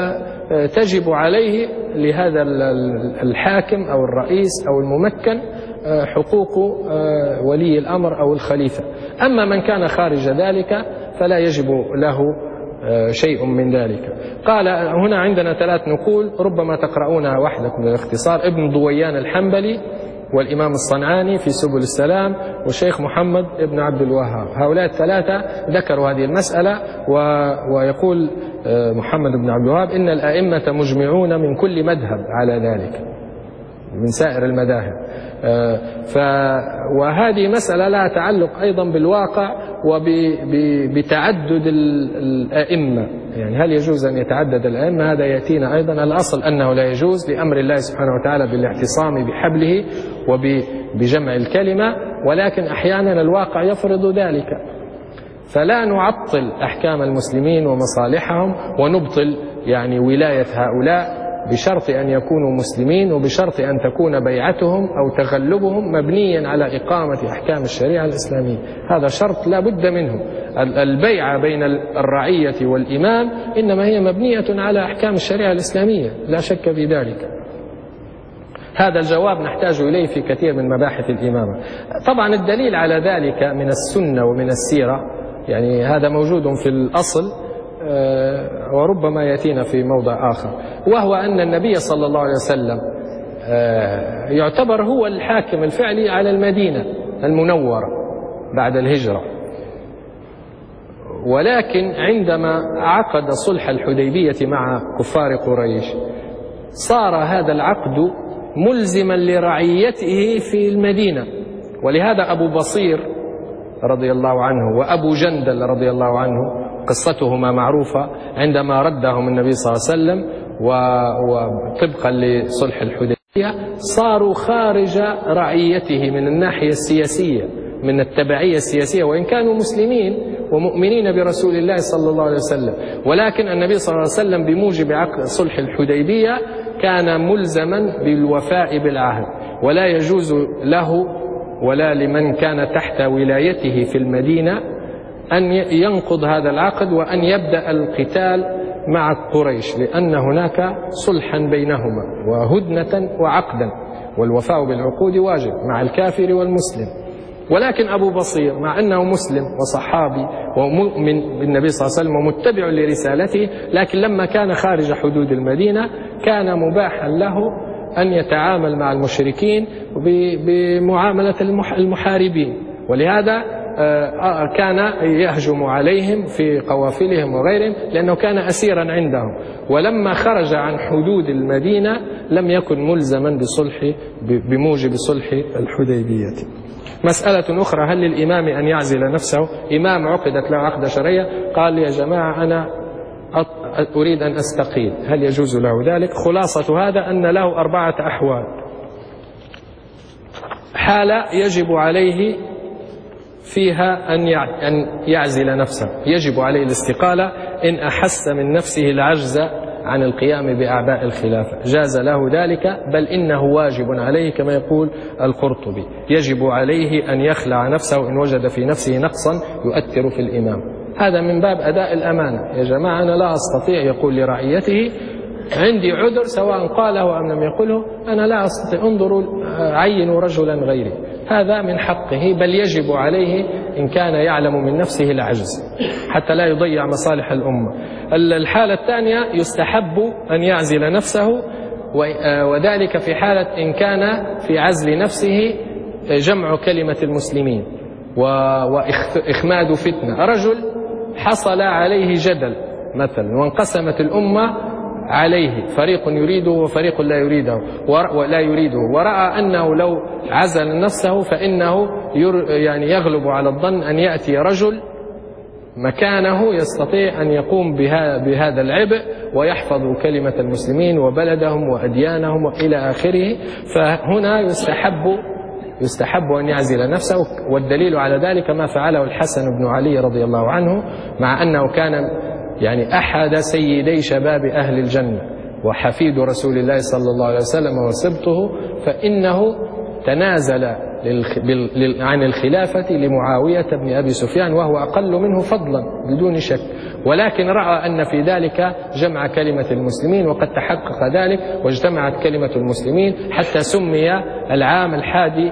تجب عليه لهذا الحاكم أو الرئيس أو الممكن حقوق ولي الأمر أو الخليفة. أما من كان خارج ذلك فلا يجب له شيء من ذلك. قال هنا عندنا ثلاث نقول ربما تقرؤونها وحدكم للاختصار: ابن ضويان الحنبلي، والإمام الصنعاني في سبل السلام، والشيخ محمد ابن عبد الوهاب. هؤلاء الثلاثة ذكروا هذه المسألة، ويقول محمد بن عبد الوهاب إن الأئمة مجمعون من كل مذهب على ذلك من سائر المذاهب. ف وهذه مسألة لها تعلق أيضا بالواقع وبتعدد الأئمة، يعني هل يجوز أن يتعدد الأئمة؟ هذا يأتينا أيضا. الأصل أنه لا يجوز لأمر الله سبحانه وتعالى بالاعتصام بحبله وبجمع الكلمة، ولكن أحيانا الواقع يفرض ذلك، فلا نعطل أحكام المسلمين ومصالحهم ونبطل يعني ولاية هؤلاء بشرط أن يكونوا مسلمين، وبشرط أن تكون بيعتهم أو تغلبهم مبنيا على إقامة أحكام الشريعة الإسلامية. هذا شرط لا بد منه. البيعة بين الرعية والإمام إنما هي مبنية على أحكام الشريعة الإسلامية، لا شك في ذلك. هذا الجواب نحتاج إليه في كثير من مباحث الإمامة. طبعا الدليل على ذلك من السنة ومن السيرة، يعني هذا موجود في الأصل وربما يأتينا في موضع آخر، وهو أن النبي صلى الله عليه وسلم يعتبر هو الحاكم الفعلي على المدينة المنورة بعد الهجرة، ولكن عندما عقد صلح الحديبية مع كفار قريش صار هذا العقد ملزما لرعيته في المدينة، ولهذا أبو بصير رضي الله عنه وأبو جندل رضي الله عنه وقصتهما معروفة عندما ردهم النبي صلى الله عليه وسلم وطبقا لصلح الحديبية صاروا خارج رعيته من الناحية السياسية، من التبعية السياسية، وإن كانوا مسلمين ومؤمنين برسول الله صلى الله عليه وسلم، ولكن النبي صلى الله عليه وسلم بموجب عقد صلح الحديبية كان ملزما بالوفاء بالعهد، ولا يجوز له ولا لمن كان تحت ولايته في المدينة أن ينقض هذا العقد وأن يبدأ القتال مع قريش، لأن هناك صلحا بينهما وهدنة وعقدا، والوفاء بالعقود واجب مع الكافر والمسلم. ولكن أبو بصير مع أنه مسلم وصحابي ومؤمن بالنبي صلى الله عليه وسلم ومتبع لرسالته، لكن لما كان خارج حدود المدينة كان مباحا له أن يتعامل مع المشركين بمعاملة المحاربين، ولهذا كان يهجم عليهم في قوافلهم وغيرهم لأنه كان أسيرا عندهم، ولما خرج عن حدود المدينة لم يكن ملزما بصلح بموجب صلح الحديبية. مسألة أخرى: هل للإمام أن يعزل نفسه؟ إمام عقدت له عقدة شرعية قال يا جماعة أنا أريد أن أستقيل، هل يجوز له ذلك؟ خلاصة هذا أن له أربعة أحوال. حالة يجب عليه فيها أن يعزل نفسه، يجب عليه الاستقالة إن أحس من نفسه العجز عن القيام بأعباء الخلافة، جاز له ذلك، بل إنه واجب عليه كما يقول القرطبي، يجب عليه أن يخلع نفسه إن وجد في نفسه نقصا يؤثر في الإمام. هذا من باب أداء الأمانة. يا جماعة أنا لا أستطيع، يقول لرعيته عندي عذر سواء قاله أم لم يقله، أنا لا أستطيع، انظروا عينوا رجلا غيري، هذا من حقه، بل يجب عليه إن كان يعلم من نفسه العجز حتى لا يضيع مصالح الأمة. الحالة الثانية يستحب أن يعزل نفسه، وذلك في حالة إن كان في عزل نفسه جمع كلمة المسلمين وإخماد فتنة. رجل حصل عليه جدل مثلا وانقسمت الأمة عليه، فريق يريده وفريق لا يريده ولا يريده، ورأى أنه لو عزل نفسه فإنه يعني يغلب على الظن أن يأتي رجل مكانه يستطيع أن يقوم بهذا العبء ويحفظ كلمة المسلمين وبلدهم وأديانهم وإلى آخره، فهنا يستحب يستحب أن يعزل نفسه. والدليل على ذلك ما فعله الحسن بن علي رضي الله عنه، مع أنه كان يعني أحد سيدي شباب أهل الجنة وحفيد رسول الله صلى الله عليه وسلم وسبطه، فإنه تنازل عن الخلافة لمعاوية بن أبي سفيان وهو أقل منه فضلا بدون شك، ولكن رأى أن في ذلك جمع كلمة المسلمين، وقد تحقق ذلك واجتمعت كلمة المسلمين حتى سمي العام الحادي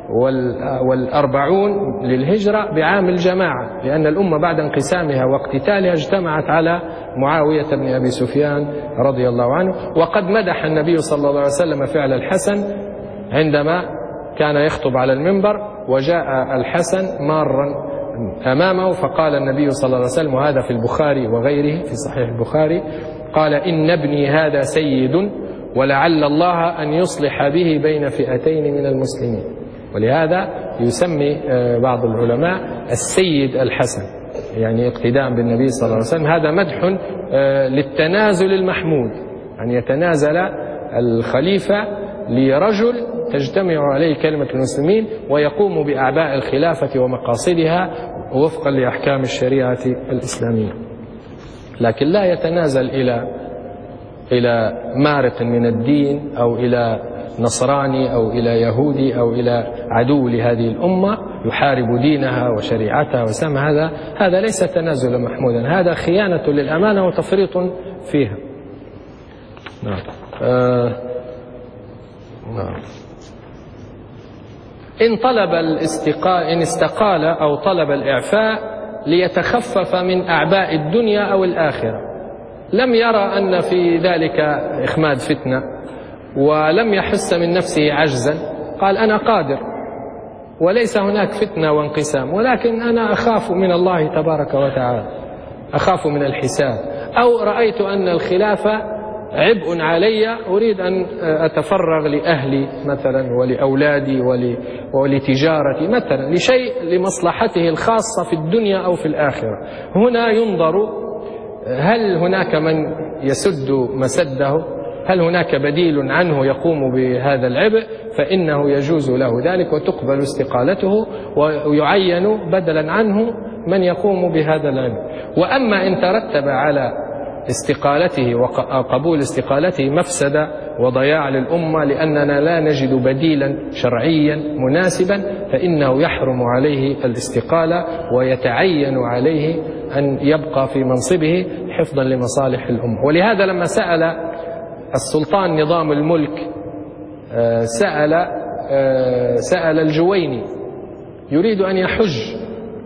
والأربعون للهجرة بعام الجماعة، لأن الأمة بعد انقسامها واقتتالها اجتمعت على معاوية بن أبي سفيان رضي الله عنه. وقد مدح النبي صلى الله عليه وسلم فعل الحسن عندما كان يخطب على المنبر وجاء الحسن مارا أمامه، فقال النبي صلى الله عليه وسلم، وهذا في البخاري وغيره في صحيح البخاري، قال إن ابني هذا سيد ولعل الله أن يصلح به بين فئتين من المسلمين. ولهذا يسمي بعض العلماء السيد الحسن، يعني اقتداء بالنبي صلى الله عليه وسلم. هذا مدح للتنازل المحمود، أن يتنازل الخليفة لرجل تجتمع عليه كلمة المسلمين ويقوم بأعباء الخلافة ومقاصدها وفقا لأحكام الشريعة الإسلامية، لكن لا يتنازل إلى إلى مارق من الدين أو إلى نصراني أو إلى يهودي أو إلى عدو لهذه الأمة يحارب دينها وشريعتها وسمها. هذا هذا ليس تنازلا محمودا، هذا خيانة للأمانة وتفريط فيها. نعم. آه نعم. إن طلب الاستقال إن استقال أو طلب الإعفاء ليتخفف من أعباء الدنيا أو الآخرة، لم يرى أن في ذلك إخماد فتنة ولم يحس من نفسه عجزا، قال أنا قادر وليس هناك فتنة وانقسام، ولكن أنا أخاف من الله تبارك وتعالى، أخاف من الحساب، أو رأيت أن الخلافة عبء علي، أريد أن أتفرغ لأهلي مثلا ولأولادي ولتجارتي مثلا، لشيء لمصلحته الخاصة في الدنيا أو في الآخرة. هنا ينظر هل هناك من يسد مسده، هل هناك بديل عنه يقوم بهذا العبء، فإنه يجوز له ذلك وتقبل استقالته ويعين بدلا عنه من يقوم بهذا العبء. وأما إن ترتب على استقالته وقبول استقالته مفسدة وضياع للأمة لأننا لا نجد بديلا شرعيا مناسبا، فإنه يحرم عليه الاستقالة ويتعين عليه أن يبقى في منصبه حفظا لمصالح الأمة. ولهذا لما سأل السلطان نظام الملك سأل سأل الجويني يريد أن يحج،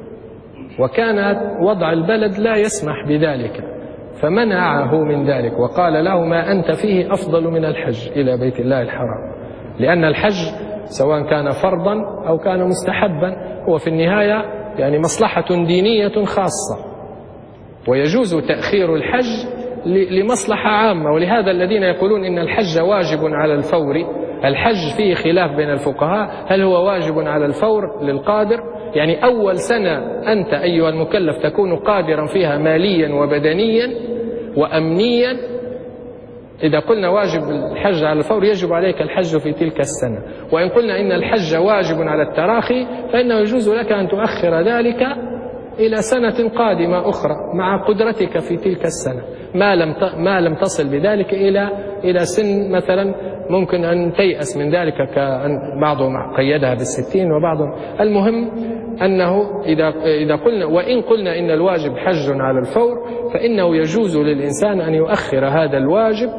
وكان وضع البلد لا يسمح بذلك، فمنعه من ذلك وقال له ما أنت فيه أفضل من الحج إلى بيت الله الحرام، لأن الحج سواء كان فرضا أو كان مستحبا هو في النهاية يعني مصلحة دينية خاصة، ويجوز تأخير الحج لمصلحة عامة. ولهذا الذين يقولون إن الحج واجب على الفور، الحج فيه خلاف بين الفقهاء، هل هو واجب على الفور للقادر، يعني أول سنة أنت أيها المكلف تكون قادرا فيها ماليا وبدنيا وأمنيا، إذا قلنا واجب الحج على الفور يجب عليك الحج في تلك السنة. وإن قلنا إن الحج واجب على التراخي فإنه يجوز لك أن تؤخر ذلك إلى سنة قادمة أخرى مع قدرتك في تلك السنة، ما لم ما لم تصل بذلك إلى إلى سن مثلا ممكن أن تيأس من ذلك، كأن بعضهم قيدها بالستين وبعضهم. المهم أنه إذا إذا قلنا وإن قلنا إن الواجب حج على الفور، فإنه يجوز للإنسان أن يؤخر هذا الواجب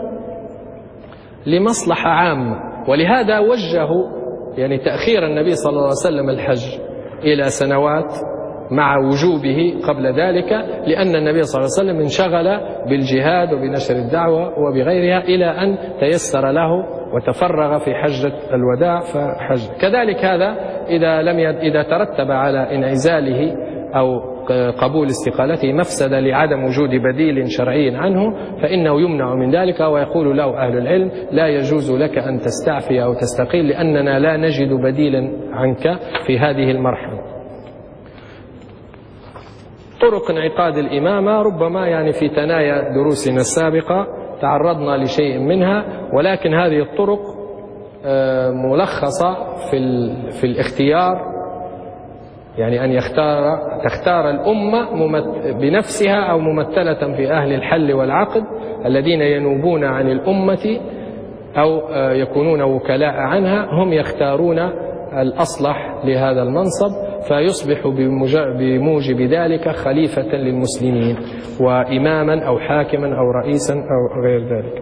لمصلحة عامة. ولهذا وجهوا يعني تأخير النبي صلى الله عليه وسلم الحج إلى سنوات مع وجوبه قبل ذلك، لأن النبي صلى الله عليه وسلم انشغل بالجهاد وبنشر الدعوة وبغيرها إلى أن تيسر له وتفرغ في حجة الوداع فحج. كذلك هذا إذا لم يد إذا ترتب على انعزاله أو قبول استقالته مفسدة لعدم وجود بديل شرعي عنه، فإنه يمنع من ذلك. ويقول له أهل العلم لا يجوز لك أن تستعفي أو تستقيل لأننا لا نجد بديلا عنك في هذه المرحلة. طرق انعقاد الإمامة ربما يعني في ثنايا دروسنا السابقة تعرضنا لشيء منها، ولكن هذه الطرق ملخصة في في الاختيار، يعني أن يختار تختار الأمة بنفسها أو ممثلة في أهل الحل والعقد الذين ينوبون عن الأمة أو يكونون وكلاء عنها، هم يختارون الأصلح لهذا المنصب، فيصبح بموجب ذلك خليفة للمسلمين وإماما أو حاكما أو رئيسا أو غير ذلك.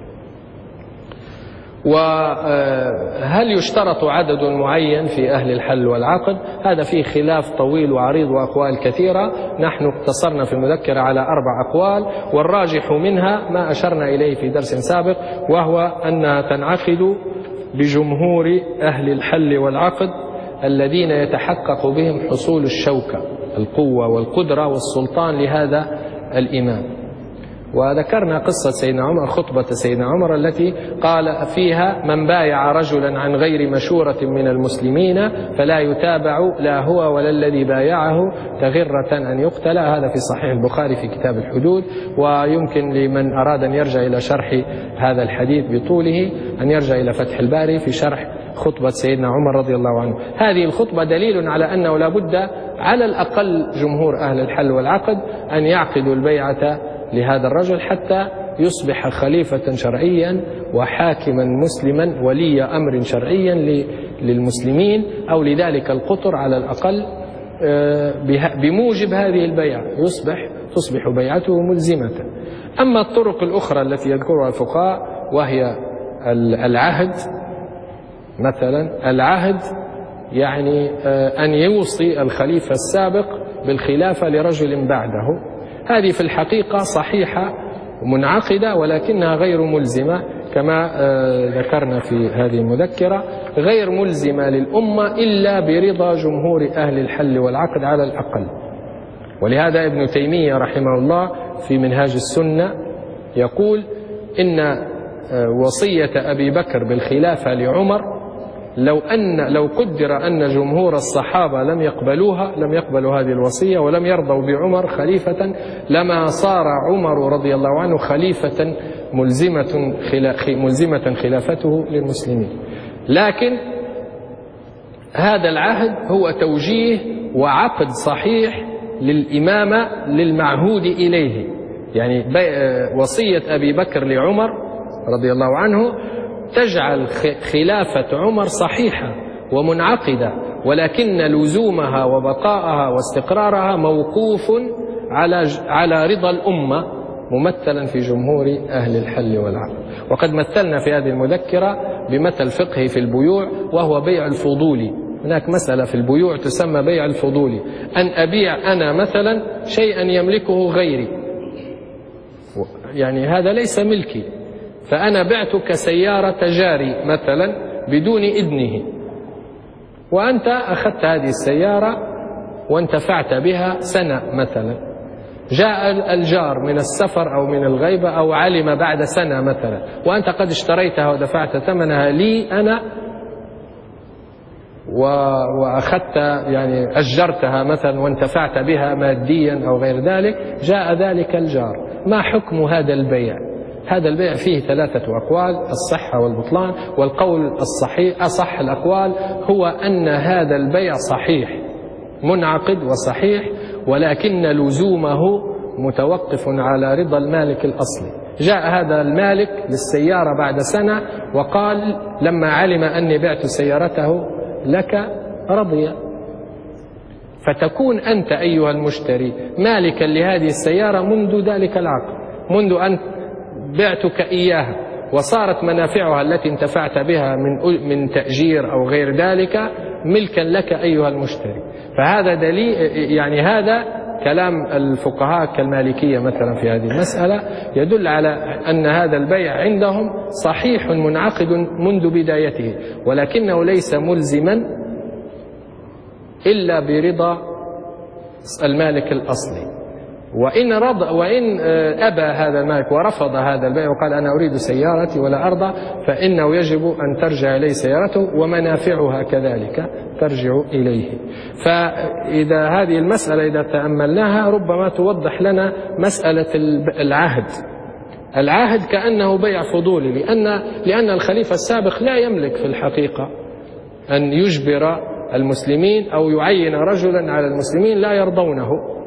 وهل يشترط عدد معين في أهل الحل والعقد؟ هذا فيه خلاف طويل وعريض وأقوال كثيرة، نحن اقتصرنا في المذكرة على أربع أقوال، والراجح منها ما أشرنا إليه في درس سابق، وهو أنها تنعقد بجمهور أهل الحل والعقد الذين يتحقق بهم حصول الشوكة، القوة والقدرة والسلطان لهذا الإمام. وذكرنا قصة سيدنا عمر، خطبة سيدنا عمر التي قال فيها من بايع رجلا عن غير مشورة من المسلمين فلا يتابع لا هو ولا الذي بايعه تغرة أن يقتل. هذا في صحيح البخاري في كتاب الحدود، ويمكن لمن أراد أن يرجع إلى شرح هذا الحديث بطوله أن يرجع إلى فتح الباري في شرح خطبة سيدنا عمر رضي الله عنه. هذه الخطبة دليل على أنه لا بد على الأقل جمهور أهل الحل والعقد أن يعقدوا البيعة لهذا الرجل حتى يصبح خليفة شرعيا وحاكما مسلما ولي أمر شرعيا للمسلمين أو لذلك القطر على الأقل بموجب هذه البيعة يصبح تصبح بيعته ملزمة. أما الطرق الأخرى التي يذكرها الفقهاء وهي العهد مثلا، العهد يعني أن يوصي الخليفة السابق بالخلافة لرجل بعده، هذه في الحقيقة صحيحة منعقدة ولكنها غير ملزمة كما ذكرنا في هذه المذكرة، غير ملزمة للأمة إلا برضا جمهور أهل الحل والعقد على الأقل. ولهذا ابن تيمية رحمه الله في منهاج السنة يقول إن وصية أبي بكر بالخلافة لعمر لو أن لو قدر أن جمهور الصحابة لم يقبلوها لم يقبلوا هذه الوصية ولم يرضوا بعمر خليفة، لما صار عمر رضي الله عنه خليفة ملزمة ملزمة خلافته للمسلمين. لكن هذا العهد هو توجيه وعقد صحيح للإمامة للمعهود إليه، يعني وصية أبي بكر لعمر رضي الله عنه تجعل خلافة عمر صحيحة ومنعقدة، ولكن لزومها وبقائها واستقرارها موقوف على على رضا الأمة ممثلا في جمهور أهل الحل والعقد. وقد مثلنا في هذه المذكرة بمثل فقهي في البيوع وهو بيع الفضولي. هناك مسألة في البيوع تسمى بيع الفضولي، أن أبيع أنا مثلا شيئا يملكه غيري، يعني هذا ليس ملكي، فأنا بعتك سيارة جاري مثلا بدون إذنه، وأنت أخذت هذه السيارة وانتفعت بها سنة مثلا، جاء الجار من السفر أو من الغيبة أو علم بعد سنة مثلا، وأنت قد اشتريتها ودفعت ثمنها لي أنا وأخذت يعني أجرتها مثلا وانتفعت بها ماديا أو غير ذلك، جاء ذلك الجار، ما حكم هذا البيع؟ هذا البيع فيه ثلاثة أقوال، الصحة والبطلان، والقول الصحيح أصح الأقوال هو أن هذا البيع صحيح منعقد وصحيح، ولكن لزومه متوقف على رضا المالك الأصلي. جاء هذا المالك للسيارة بعد سنة وقال لما علم أني بعت سيارته لك رضي، فتكون أنت أيها المشتري مالكا لهذه السيارة منذ ذلك العقد، منذ أن بعتك إياها، وصارت منافعها التي انتفعت بها من من تأجير أو غير ذلك ملكا لك أيها المشتري. فهذا دليل، يعني هذا كلام الفقهاء كالمالكية مثلا في هذه المسألة يدل على أن هذا البيع عندهم صحيح منعقد منذ بدايته، ولكنه ليس ملزما إلا برضا المالك الأصلي. وإن رضى وإن أبى هذا المالك ورفض هذا البيع وقال أنا أريد سيارتي ولا أرضى، فإنه يجب أن ترجع إليه سيارته ومنافعها كذلك ترجع إليه. فإذا هذه المسألة إذا تأملناها ربما توضح لنا مسألة العهد. العهد كأنه بيع فضولي، لأن لأن الخليفة السابق لا يملك في الحقيقة أن يجبر المسلمين أو يعين رجلا على المسلمين لا يرضونه،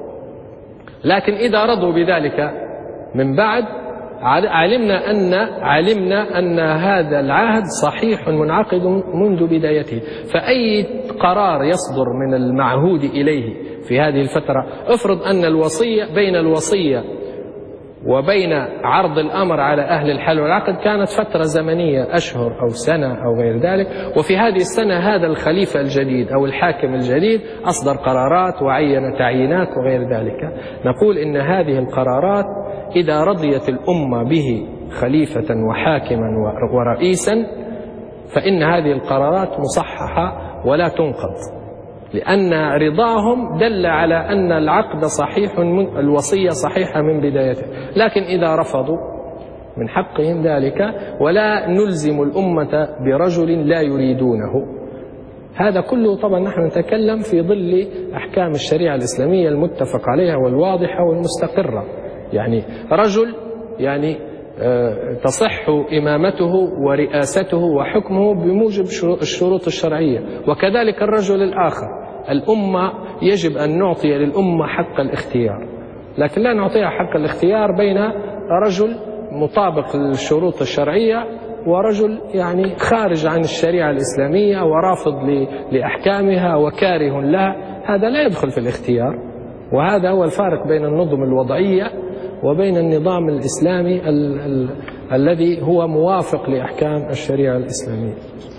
لكن إذا رضوا بذلك من بعد علمنا أن علمنا أن هذا العهد صحيح منعقد منذ بدايته. فأي قرار يصدر من المعهود إليه في هذه الفترة، افرض أن الوصية بين الوصية وبين عرض الأمر على أهل الحل والعقد كانت فترة زمنية أشهر أو سنة أو غير ذلك، وفي هذه السنة هذا الخليفة الجديد أو الحاكم الجديد أصدر قرارات وعين تعيينات وغير ذلك، نقول إن هذه القرارات إذا رضيت الأمة به خليفة وحاكما ورئيسا فإن هذه القرارات مصححة ولا تنقض، لأن رضاهم دل على أن العقد صحيح، الوصية صحيحة من بدايته. لكن إذا رفضوا من حقهم ذلك، ولا نلزم الأمة برجل لا يريدونه. هذا كله طبعا نحن نتكلم في ظل أحكام الشريعة الإسلامية المتفق عليها والواضحة والمستقرة. يعني رجل يعني تصح إمامته ورئاسته وحكمه بموجب الشروط الشرعية، وكذلك الرجل الآخر. الأمة يجب أن نعطي للأمة حق الاختيار، لكن لا نعطيها حق الاختيار بين رجل مطابق للشروط الشرعية ورجل يعني خارج عن الشريعة الإسلامية ورافض لأحكامها وكاره لها. هذا لا يدخل في الاختيار، وهذا هو الفارق بين النظم الوضعية وبين النظام الإسلامي ال ال الذي هو موافق لأحكام الشريعة الإسلامية.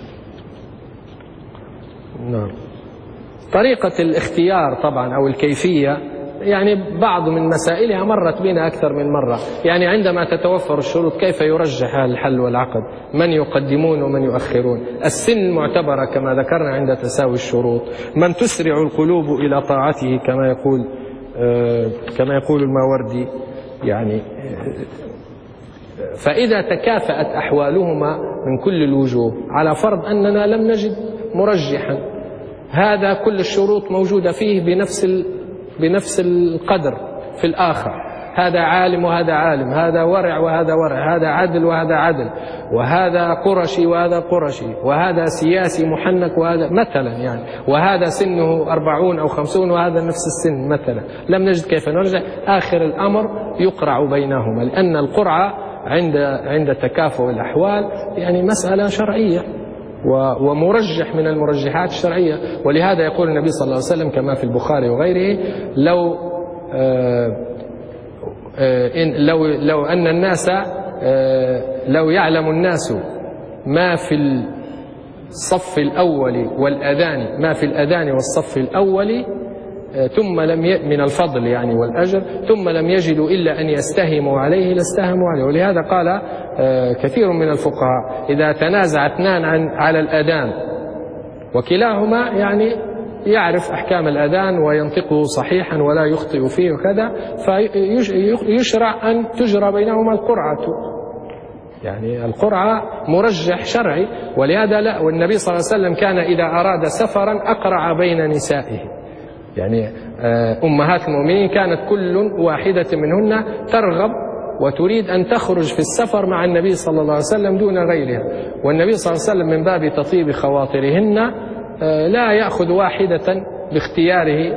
نعم. طريقة الاختيار طبعا أو الكيفية يعني بعض من مسائلها مرت بنا أكثر من مرة. يعني عندما تتوفر الشروط كيف يرجح الحل والعقد، من يقدمون ومن يؤخرون، السن معتبرة كما ذكرنا عند تساوي الشروط، من تسرع القلوب إلى طاعته كما يقول آه كما يقول الماوردي، يعني فإذا تكافأت أحوالهما من كل الوجوه، على فرض أننا لم نجد مرجحا، هذا كل الشروط موجودة فيه بنفس بنفس القدر في الآخر، هذا عالم وهذا عالم، هذا ورع وهذا ورع، هذا عدل وهذا عدل، وهذا قرشي وهذا قرشي، وهذا سياسي محنك وهذا مثلا يعني، وهذا سنه أربعون أو خمسون وهذا نفس السن مثلا، لم نجد كيف نرجع. آخر الأمر يقرع بينهما، لأن القرعة عند عند تكافؤ الأحوال يعني مسألة شرعية ومرجح من المرجحات الشرعية. ولهذا يقول النبي صلى الله عليه وسلم كما في البخاري وغيره: لو آه إن لو لو أن الناس لو يعلم الناس ما في الصف الأول والأذان ما في الأذان والصف الأول ثم لم ي... من الفضل يعني والأجر، ثم لم يجدوا إلا أن يستهموا عليه لاستهموا عليه. ولهذا قال كثير من الفقهاء: إذا تنازع اثنان عن على الأذان وكلاهما يعني يعرف أحكام الأذان وينطقه صحيحا ولا يخطئ فيه وكذا، فيشرع أن تجرى بينهما القرعة، يعني القرعة مرجح شرعي. ولهذا لا، والنبي صلى الله عليه وسلم كان إذا أراد سفرا أقرع بين نسائه، يعني أمهات المؤمنين كانت كل واحدة منهن ترغب وتريد أن تخرج في السفر مع النبي صلى الله عليه وسلم دون غيرها، والنبي صلى الله عليه وسلم من باب تطيب خواطرهن لا يأخذ واحدة باختياره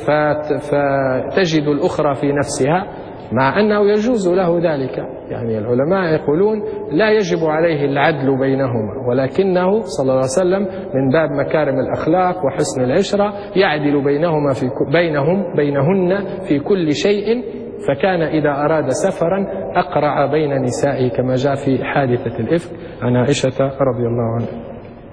فتجد الأخرى في نفسها، مع أنه يجوز له ذلك. يعني العلماء يقولون لا يجب عليه العدل بينهما، ولكنه صلى الله عليه وسلم من باب مكارم الأخلاق وحسن العشرة يعدل بينهما في بينهم بينهن في كل شيء، فكان إذا أراد سفرا أقرع بين نسائه كما جاء في حادثة الإفك عن عائشة رضي الله عنها.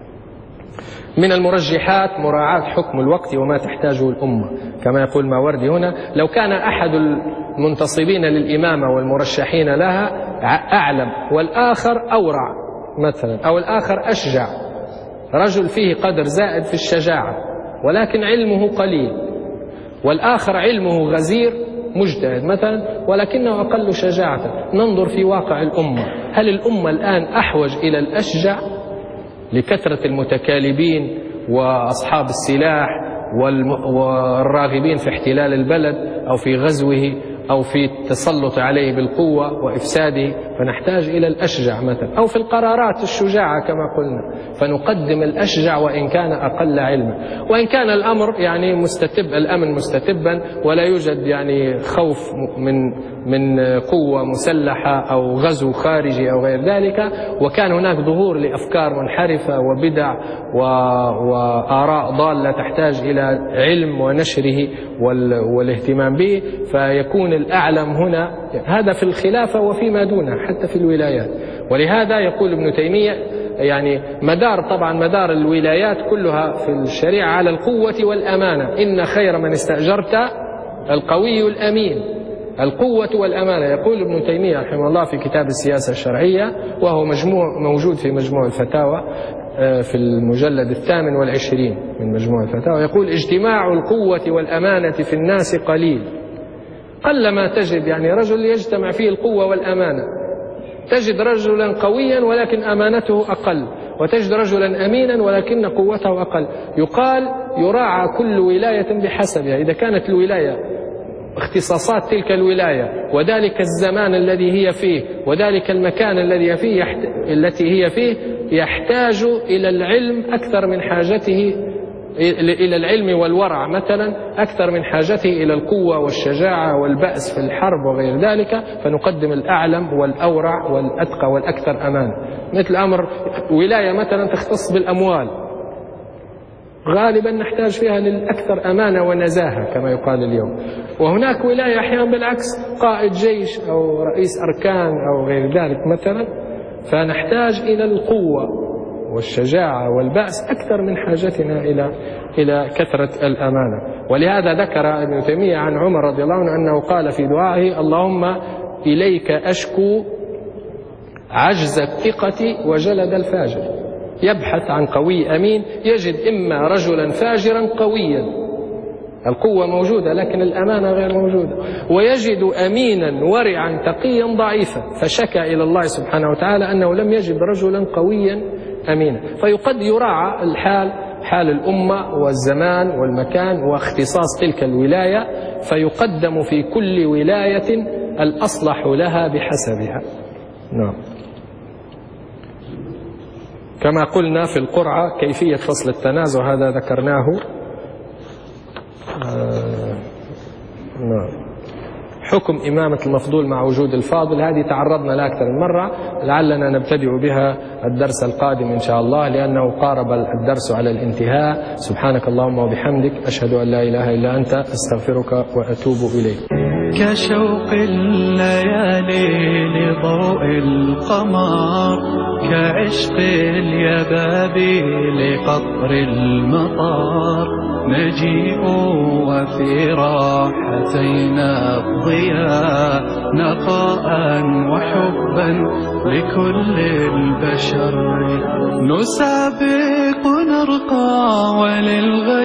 من المرجحات مراعاة حكم الوقت وما تحتاجه الأمة، كما يقول الماوردي هنا: لو كان أحد المنتصبين للإمامة والمرشحين لها أعلم والآخر أورع مثلا، أو الآخر أشجع، رجل فيه قدر زائد في الشجاعة ولكن علمه قليل، والآخر علمه غزير مجتهد مثلا ولكنه أقل شجاعة، ننظر في واقع الأمة، هل الأمة الآن أحوج إلى الأشجع لكثرة المتكالبين وأصحاب السلاح والراغبين في احتلال البلد أو في غزوه أو في التسلط عليه بالقوة وإفساده، فنحتاج إلى الأشجع مثلا، أو في القرارات الشجاعة كما قلنا، فنقدم الأشجع وإن كان أقل علما، وإن كان الأمر يعني مستتب، الأمن مستتبا ولا يوجد يعني خوف من من قوة مسلحة أو غزو خارجي أو غير ذلك، وكان هناك ظهور لأفكار منحرفة وبدع وآراء ضالة تحتاج إلى علم ونشره والاهتمام به، فيكون الأعلم هنا هذا في الخلافة وفيما دونها حتى في الولايات. ولهذا يقول ابن تيمية يعني مدار طبعا مدار الولايات كلها في الشريعة على القوة والأمانة، إن خير من استأجرت القوي الأمين، القوة والأمانة. يقول ابن تيمية رحمه الله في كتاب السياسة الشرعية، وهو مجموع موجود في مجموع الفتاوى في المجلد الثامن والعشرين من مجموع الفتاوى، يقول: اجتماع القوة والأمانة في الناس قليل، قلما تجد يعني رجل يجتمع فيه القوة والأمانة، تجد رجلا قويا ولكن أمانته أقل، وتجد رجلا أمينا ولكن قوته أقل. يقال يراعى كل ولاية بحسبها، إذا كانت الولاية اختصاصات تلك الولاية وذلك الزمان الذي هي فيه وذلك المكان الذي هي فيه يحت... التي هي فيه يحتاج إلى العلم أكثر من حاجته إلى العلم والورع مثلا، أكثر من حاجته إلى القوة والشجاعة والبأس في الحرب وغير ذلك، فنقدم الأعلم والأورع والأتقى والأكثر أمان. مثل أمر ولاية مثلا تختص بالأموال، غالبا نحتاج فيها للأكثر أمانة ونزاهة كما يقال اليوم، وهناك ولاية أحيانا بالعكس قائد جيش أو رئيس أركان أو غير ذلك مثلا، فنحتاج إلى القوة والشجاعة والبأس أكثر من حاجتنا إلى إلى كثرة الأمانة. ولهذا ذكر ابن تيمية عن عمر رضي الله عنه أنه قال في دعائه: اللهم إليك أشكو عجز الثقة وجلد الفاجر. يبحث عن قوي أمين، يجد إما رجلا فاجرا قويا القوة موجودة لكن الأمانة غير موجودة. ويجد أمينا ورعا تقيا ضعيفا، فشكى إلى الله سبحانه وتعالى أنه لم يجد رجلا قويا أمينا. فيقد يراعى الحال، حال الأمة والزمان والمكان واختصاص تلك الولاية، فيقدم في كل ولاية الأصلح لها بحسبها. نعم. كما قلنا في القرعة كيفية فصل التنازع هذا ذكرناه. آه نعم. حكم إمامة المفضول مع وجود الفاضل، هذه تعرضنا لها أكثر من مرة، لعلنا نبتدئ بها الدرس القادم إن شاء الله، لأنه قارب الدرس على الانتهاء. سبحانك اللهم وبحمدك، أشهد أن لا إله إلا أنت، أستغفرك وأتوب إليك. كشوق الليالي لضوء القمر، كعشق اليبابي لقطر المطار، نجيء وفي راحتينا الضياء، نقاء وحبا لكل البشر، نسابق نرقى وللغير